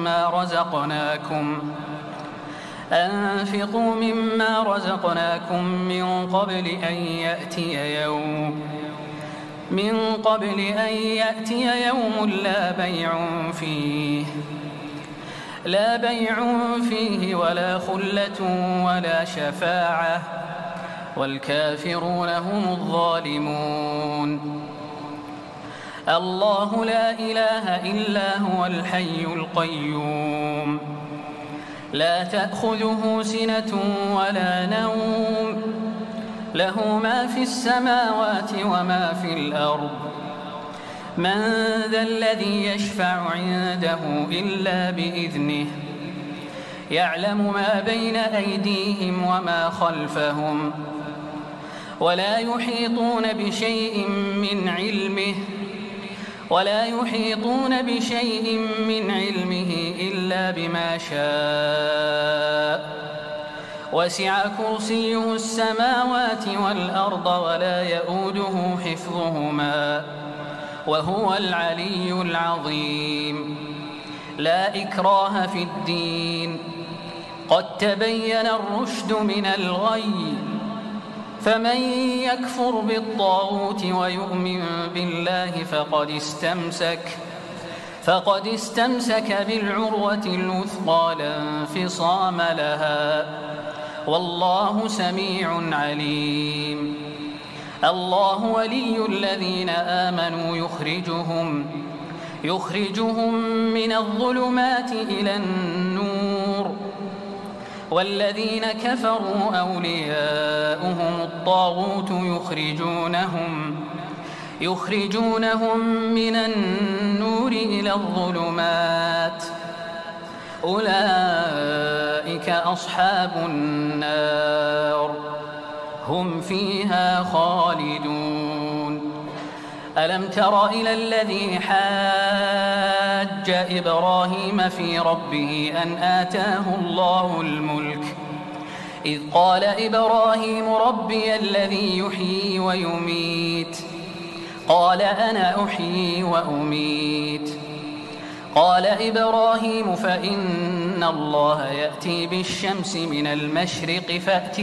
مما رزقناكم من قبل أن يأتي يوم لا بيع فيه ولا خلة ولا شفاعة والكافرون هم الظالمون. الله لا إله إلا هو الحي القيوم لا تأخذه سنة ولا نوم له ما في السماوات وما في الأرض من ذا الذي يشفع عنده إلا بإذنه يعلم ما بين أيديهم وما خلفهم ولا يحيطون بشيء من علمه إلا بما شاء وسع كرسيه السماوات والأرض ولا يؤوده حفظهما وهو العلي العظيم. لا إكراه في الدين قد تبين الرشد من الغي فمن يكفر بالطاغوت ويؤمن بالله فقد استمسك بالعروة الوثقى لا انفصام لها والله سميع عليم. الله ولي الذين آمنوا يخرجهم من الظلمات إلى النور والذين كفروا أولياؤهم الطاغوت يخرجونهم من النور إلى الظلمات أولئك أصحاب النار هم فيها خالدون. ألم تر إلى الذي حاج إبراهيم في ربه أن آتاه الله الملك إذ قال إبراهيم ربي الذي يحيي ويميت قال أنا أحيي وأميت قال إبراهيم فإن الله يأتي بالشمس من المشرق فأت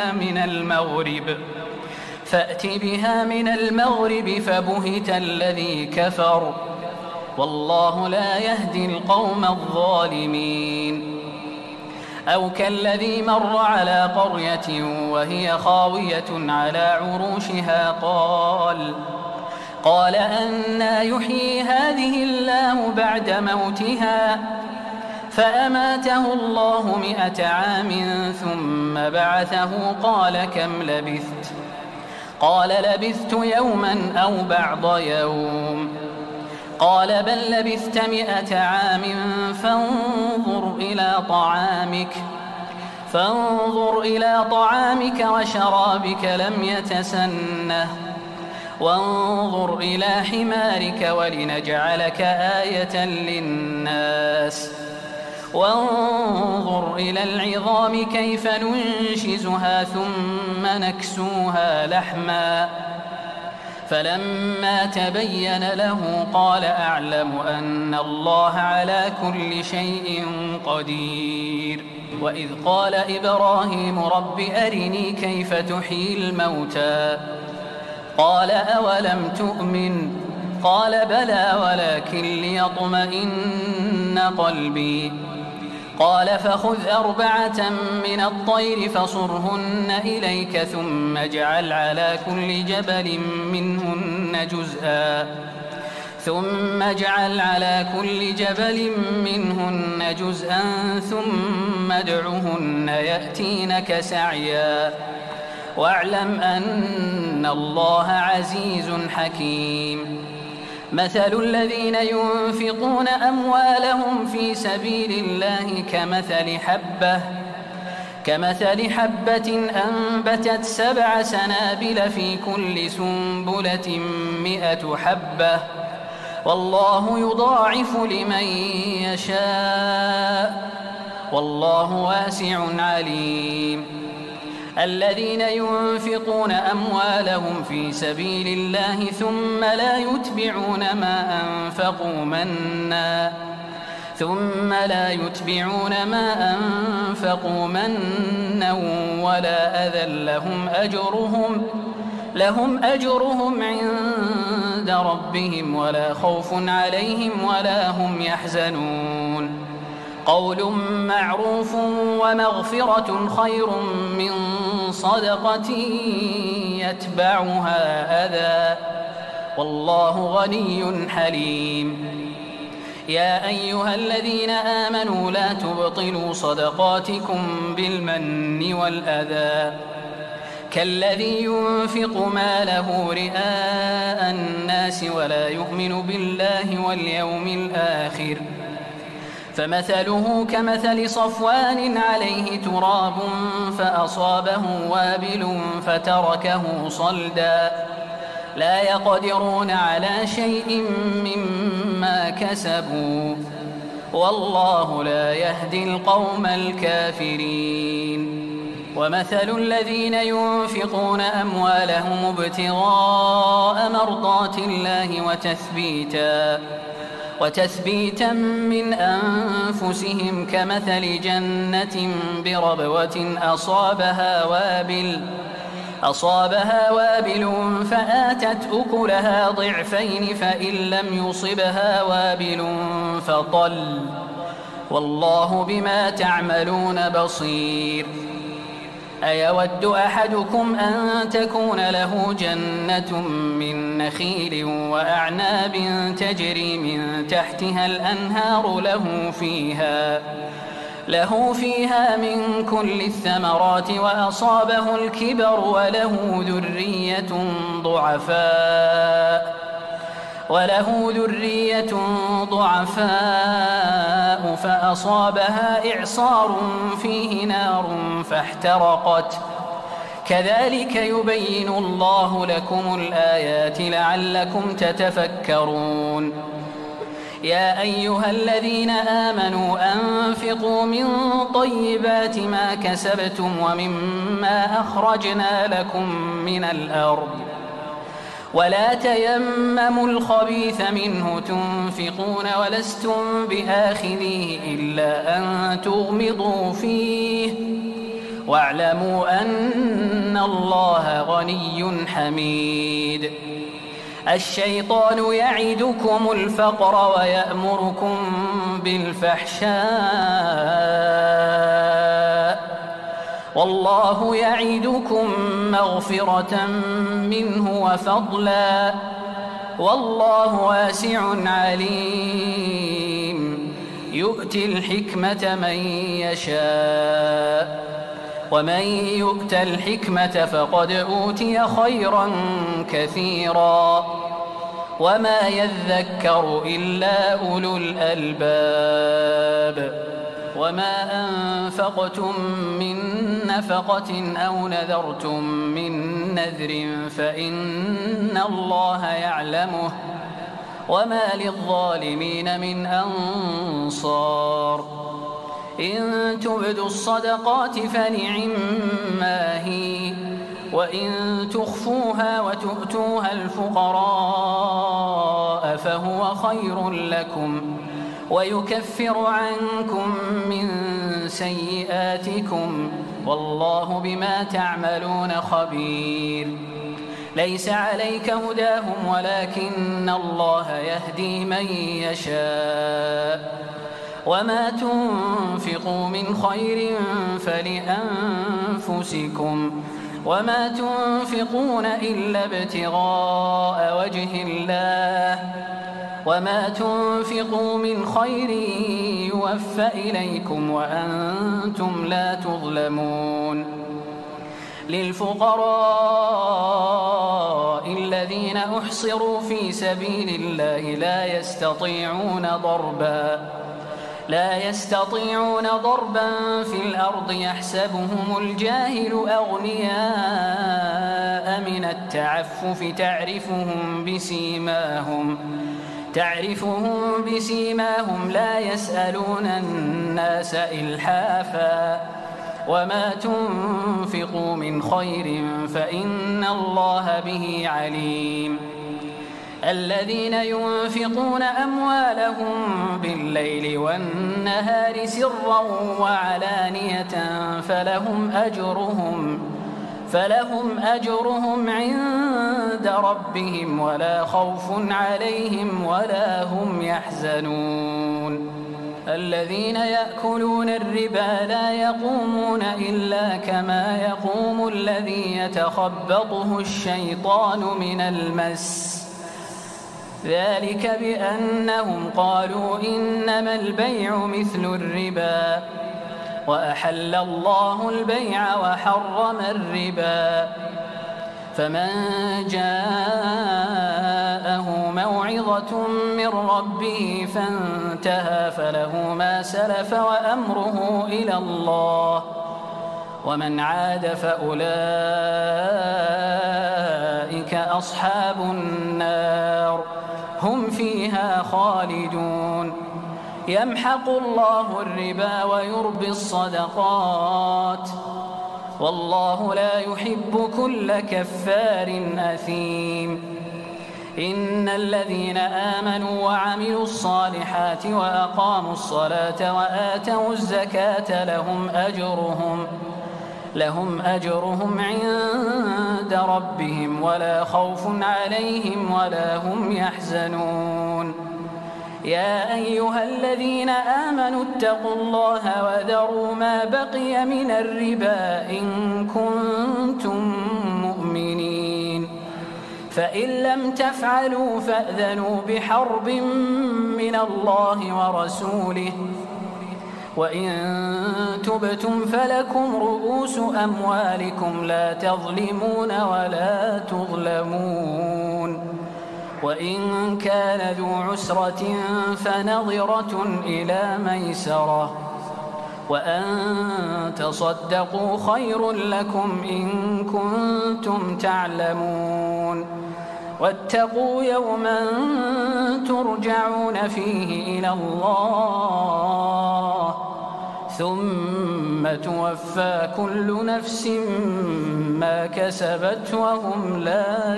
بها من المغرب فبهت الذي كفر والله لا يهدي القوم الظالمين. أو كالذي مر على قرية وهي خاوية على عروشها قال أنى يحيي هذه الله بعد موتها فأماته الله 100 عام ثم بعثه قال كم لبثت قال لبثت يوما أو بعض يوم قال بل لبثت 100 عام فانظر إلى طعامك وشرابك لم يتسنه وانظر إلى حمارك ولنجعلك آية للناس وانظر إلى العظام كيف ننشزها ثم نكسوها لحما فلما تبين له قال أعلم أن الله على كل شيء قدير. وإذ قال إبراهيم رب أرني كيف تحيي الموتى قال أولم تؤمن قال بلى ولكن ليطمئن قلبي قال فخذ 4 من الطير فصرهن إليك ثم اجعل على كل جبل منهن جزءا ثم ادعهن يأتينك سعيا واعلم أن الله عزيز حكيم. مثل الذين ينفقون أموالهم في سبيل الله كمثل حبة أنبتت 7 سنابل في كل سنبلة 100 حبة والله يضاعف لمن يشاء والله واسع عليم. الذين ينفقون أموالهم في سبيل الله ثم لا يتبعون ما أنفقوا منا ولا أذى لهم أجرهم عند ربهم ولا خوف عليهم ولا هم يحزنون. قول معروف ومغفرة خير من صدقة يتبعها أذى والله غني حليم. يا أيها الذين آمنوا لا تبطلوا صدقاتكم بالمن والأذى كالذي ينفق ماله رئاء الناس ولا يؤمن بالله واليوم الآخر فمثله كمثل صفوان عليه تراب فأصابه وابل فتركه صلدا لا يقدرون على شيء مما كسبوا والله لا يهدي القوم الكافرين. ومثل الذين ينفقون أموالهم ابتغاء مرضات الله وتثبيتا من أنفسهم كمثل جنة بربوة أصابها وابل فآتت أكلها ضعفين فإن لم يصبها وابل فطل والله بما تعملون بصير. أيود أحدكم أن تكون له جنة من نخيل وأعناب تجري من تحتها الأنهار له فيها من كل الثمرات وأصابه الكبر وله ذرية ضعفاء فأصابها إعصار فيه نار فاحترقت كذلك يبين الله لكم الآيات لعلكم تتفكرون. يا أيها الذين آمنوا أنفقوا من طيبات ما كسبتم ومما أخرجنا لكم من الأرض ولا تيمموا الخبيث منه تنفقون ولستم بآخذيه إلا أن تغمضوا فيه واعلموا أن الله غني حميد. الشيطان يعدكم الفقر ويأمركم بالفحشاء والله يعدكم مغفرة منه وفضلا والله واسع عليم. يؤتي الحكمة من يشاء ومن يؤت الحكمة فقد أوتي خيرا كثيرا وما يذكر إلا أولو الألباب. وما أنفقتم من نفقة أو نذرتم من نذر فإن الله يعلمه وما للظالمين من أنصار. إن تبدوا الصدقات فنعما هي وإن تخفوها وتؤتوها الفقراء فهو خير لكم ويكفر عنكم من سيئاتكم والله بما تعملون خبير. ليس عليك هداهم ولكن الله يهدي من يشاء وما تنفقوا من خير فلأنفسكم وما تنفقون إلا ابتغاء وجه الله وما تنفقوا من خير يوفى إليكم وأنتم لا تظلمون. للفقراء الذين أحصروا في سبيل الله لا لا يستطيعون ضربا في الأرض يحسبهم الجاهل أغنياء من التعفف تعرفهم بسيماهم لا يسألون الناس إلحافا وما تنفقوا من خير فإن الله به عليم الذين ينفقون أموالهم بالليل والنهار سرا وعلانية فلهم أجرهم عند ربهم ولا خوف عليهم ولا هم يحزنون الذين يأكلون الربا لا يقومون إلا كما يقوم الذي يتخبطه الشيطان من المس ذلك بأنهم قالوا إنما البيع مثل الربا وأحل الله البيع وحرم الربا فمن جاءه موعظة من ربه فانتهى فله ما سلف وأمره إلى الله ومن عاد فأولئك أصحاب النار هم فيها خالدون يمحق الله الربا ويربي الصدقات والله لا يحب كل كفار أثيم إن الذين آمنوا وعملوا الصالحات وأقاموا الصلاة وآتوا الزكاة لهم أجرهم عند ربهم ولا خوف عليهم ولا هم يحزنون يا أيها الذين آمنوا اتقوا الله وذروا ما بقي من الربا إن كنتم مؤمنين فإن لم تفعلوا فأذنوا بحرب من الله ورسوله وإن تبتم فلكم رؤوس أموالكم لا تظلمون ولا تظلمون وإن كان ذو عسرة فنظرة إلى ميسرة وأن تصدقوا خير لكم إن كنتم تعلمون واتقوا يوما ترجعون فيه إلى الله ثم توفى كل نفس ما كسبت وهم لا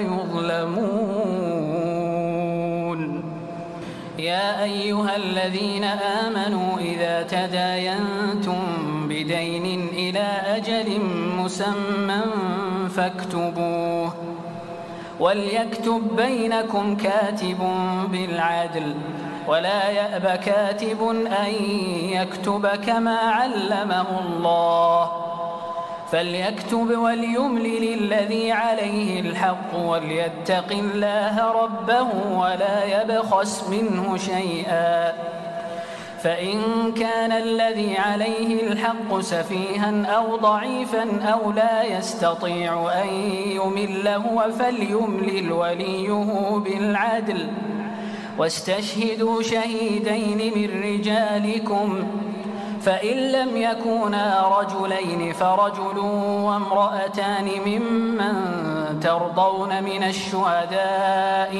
يظلمون يا أيها الذين آمنوا إذا تداينتم بدين إلى أجل مسمى فاكتبوه وليكتب بينكم كاتب بالعدل ولا يأب كاتب أن يكتب كما علمه الله فليكتب وليملل الذي عليه الحق وليتق الله ربه ولا يبخس منه شيئا فإن كان الذي عليه الحق سفيها أو ضعيفا أو لا يستطيع أن يمل هو فليملل وليه بالعدل واستشهدوا شهيدين من رجالكم فإن لم يكونا رجلين فرجل وامرأتان ممن ترضون من الشهداء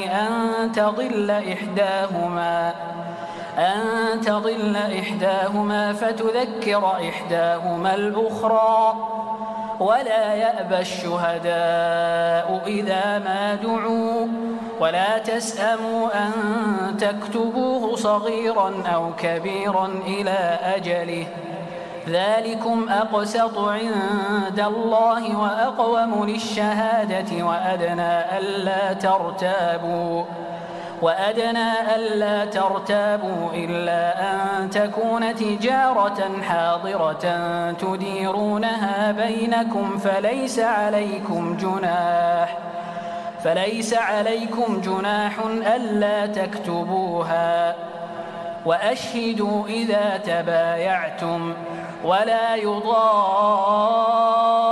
أن تضل إحداهما فتذكر إحداهما الأخرى ولا يأبى الشهداء إذا ما دعوا ولا تسأموا أن تكتبوه صغيرا أو كبيرا إلى أجله ذلكم أقسط عند الله وأقوم للشهادة وأدنى ألا ترتابوا إلا أن تكون تجارة حاضرة تديرونها بينكم فليس عليكم جناح ألا تكتبوها وأشهدوا إذا تبايعتم ولا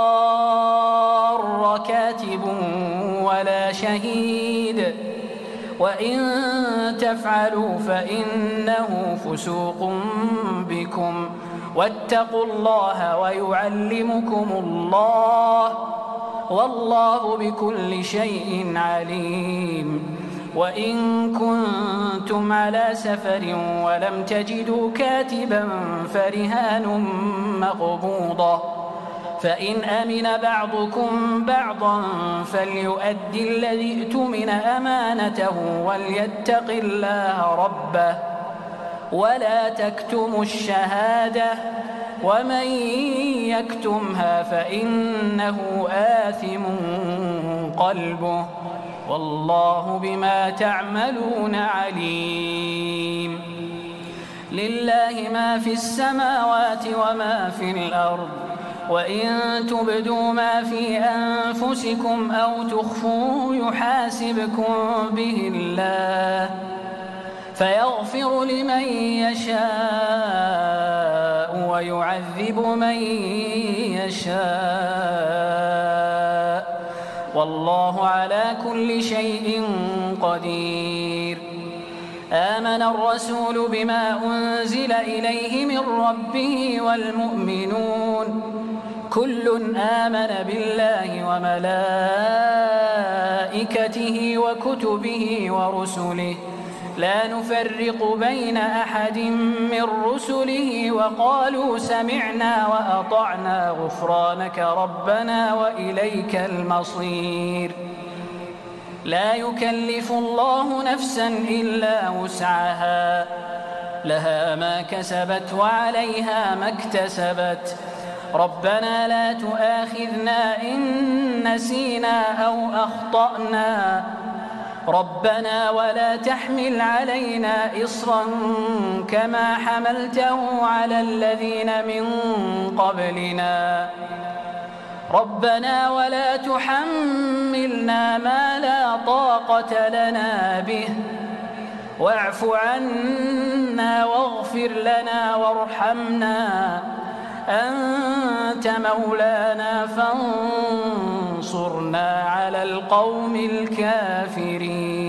يضار كاتب ولا شهيد وإن تفعلوا فإنه فسوق بكم واتقوا الله ويعلمكم الله والله بكل شيء عليم. وإن كنتم على سفر ولم تجدوا كاتبا فرهان مقبوضة، فإن أمن بعضكم بعضا فليؤدي الذي اؤتمن أمانته وليتق الله ربه ولا تكتموا الشهادة ومن يكتمها فإنه آثم قلبه والله بما تعملون عليم. لله ما في السماوات وما في الأرض، وإن تبدوا ما في أنفسكم أو تخفوه يحاسبكم به الله فيغفر لمن يشاء ويعذب من يشاء والله على كل شيء قدير. آمن الرسول بما أنزل إليه من ربه والمؤمنون كل آمن بالله وملائكته وكتبه ورسله لا نفرق بين أحد من رسله وقالوا سمعنا وأطعنا غفرانك ربنا وإليك المصير. لا يكلف الله نفسا إلا وسعها لها ما كسبت وعليها ما اكتسبت ربنا لا تؤاخذنا إن نسينا أو أخطأنا ربنا ولا تحمل علينا إصرا كما حملته على الذين من قبلنا ربنا ولا تحملنا ما لا طاقة لنا به واعف عنا واغفر لنا وارحمنا أنت مولانا فانصرنا على القوم الكافرين.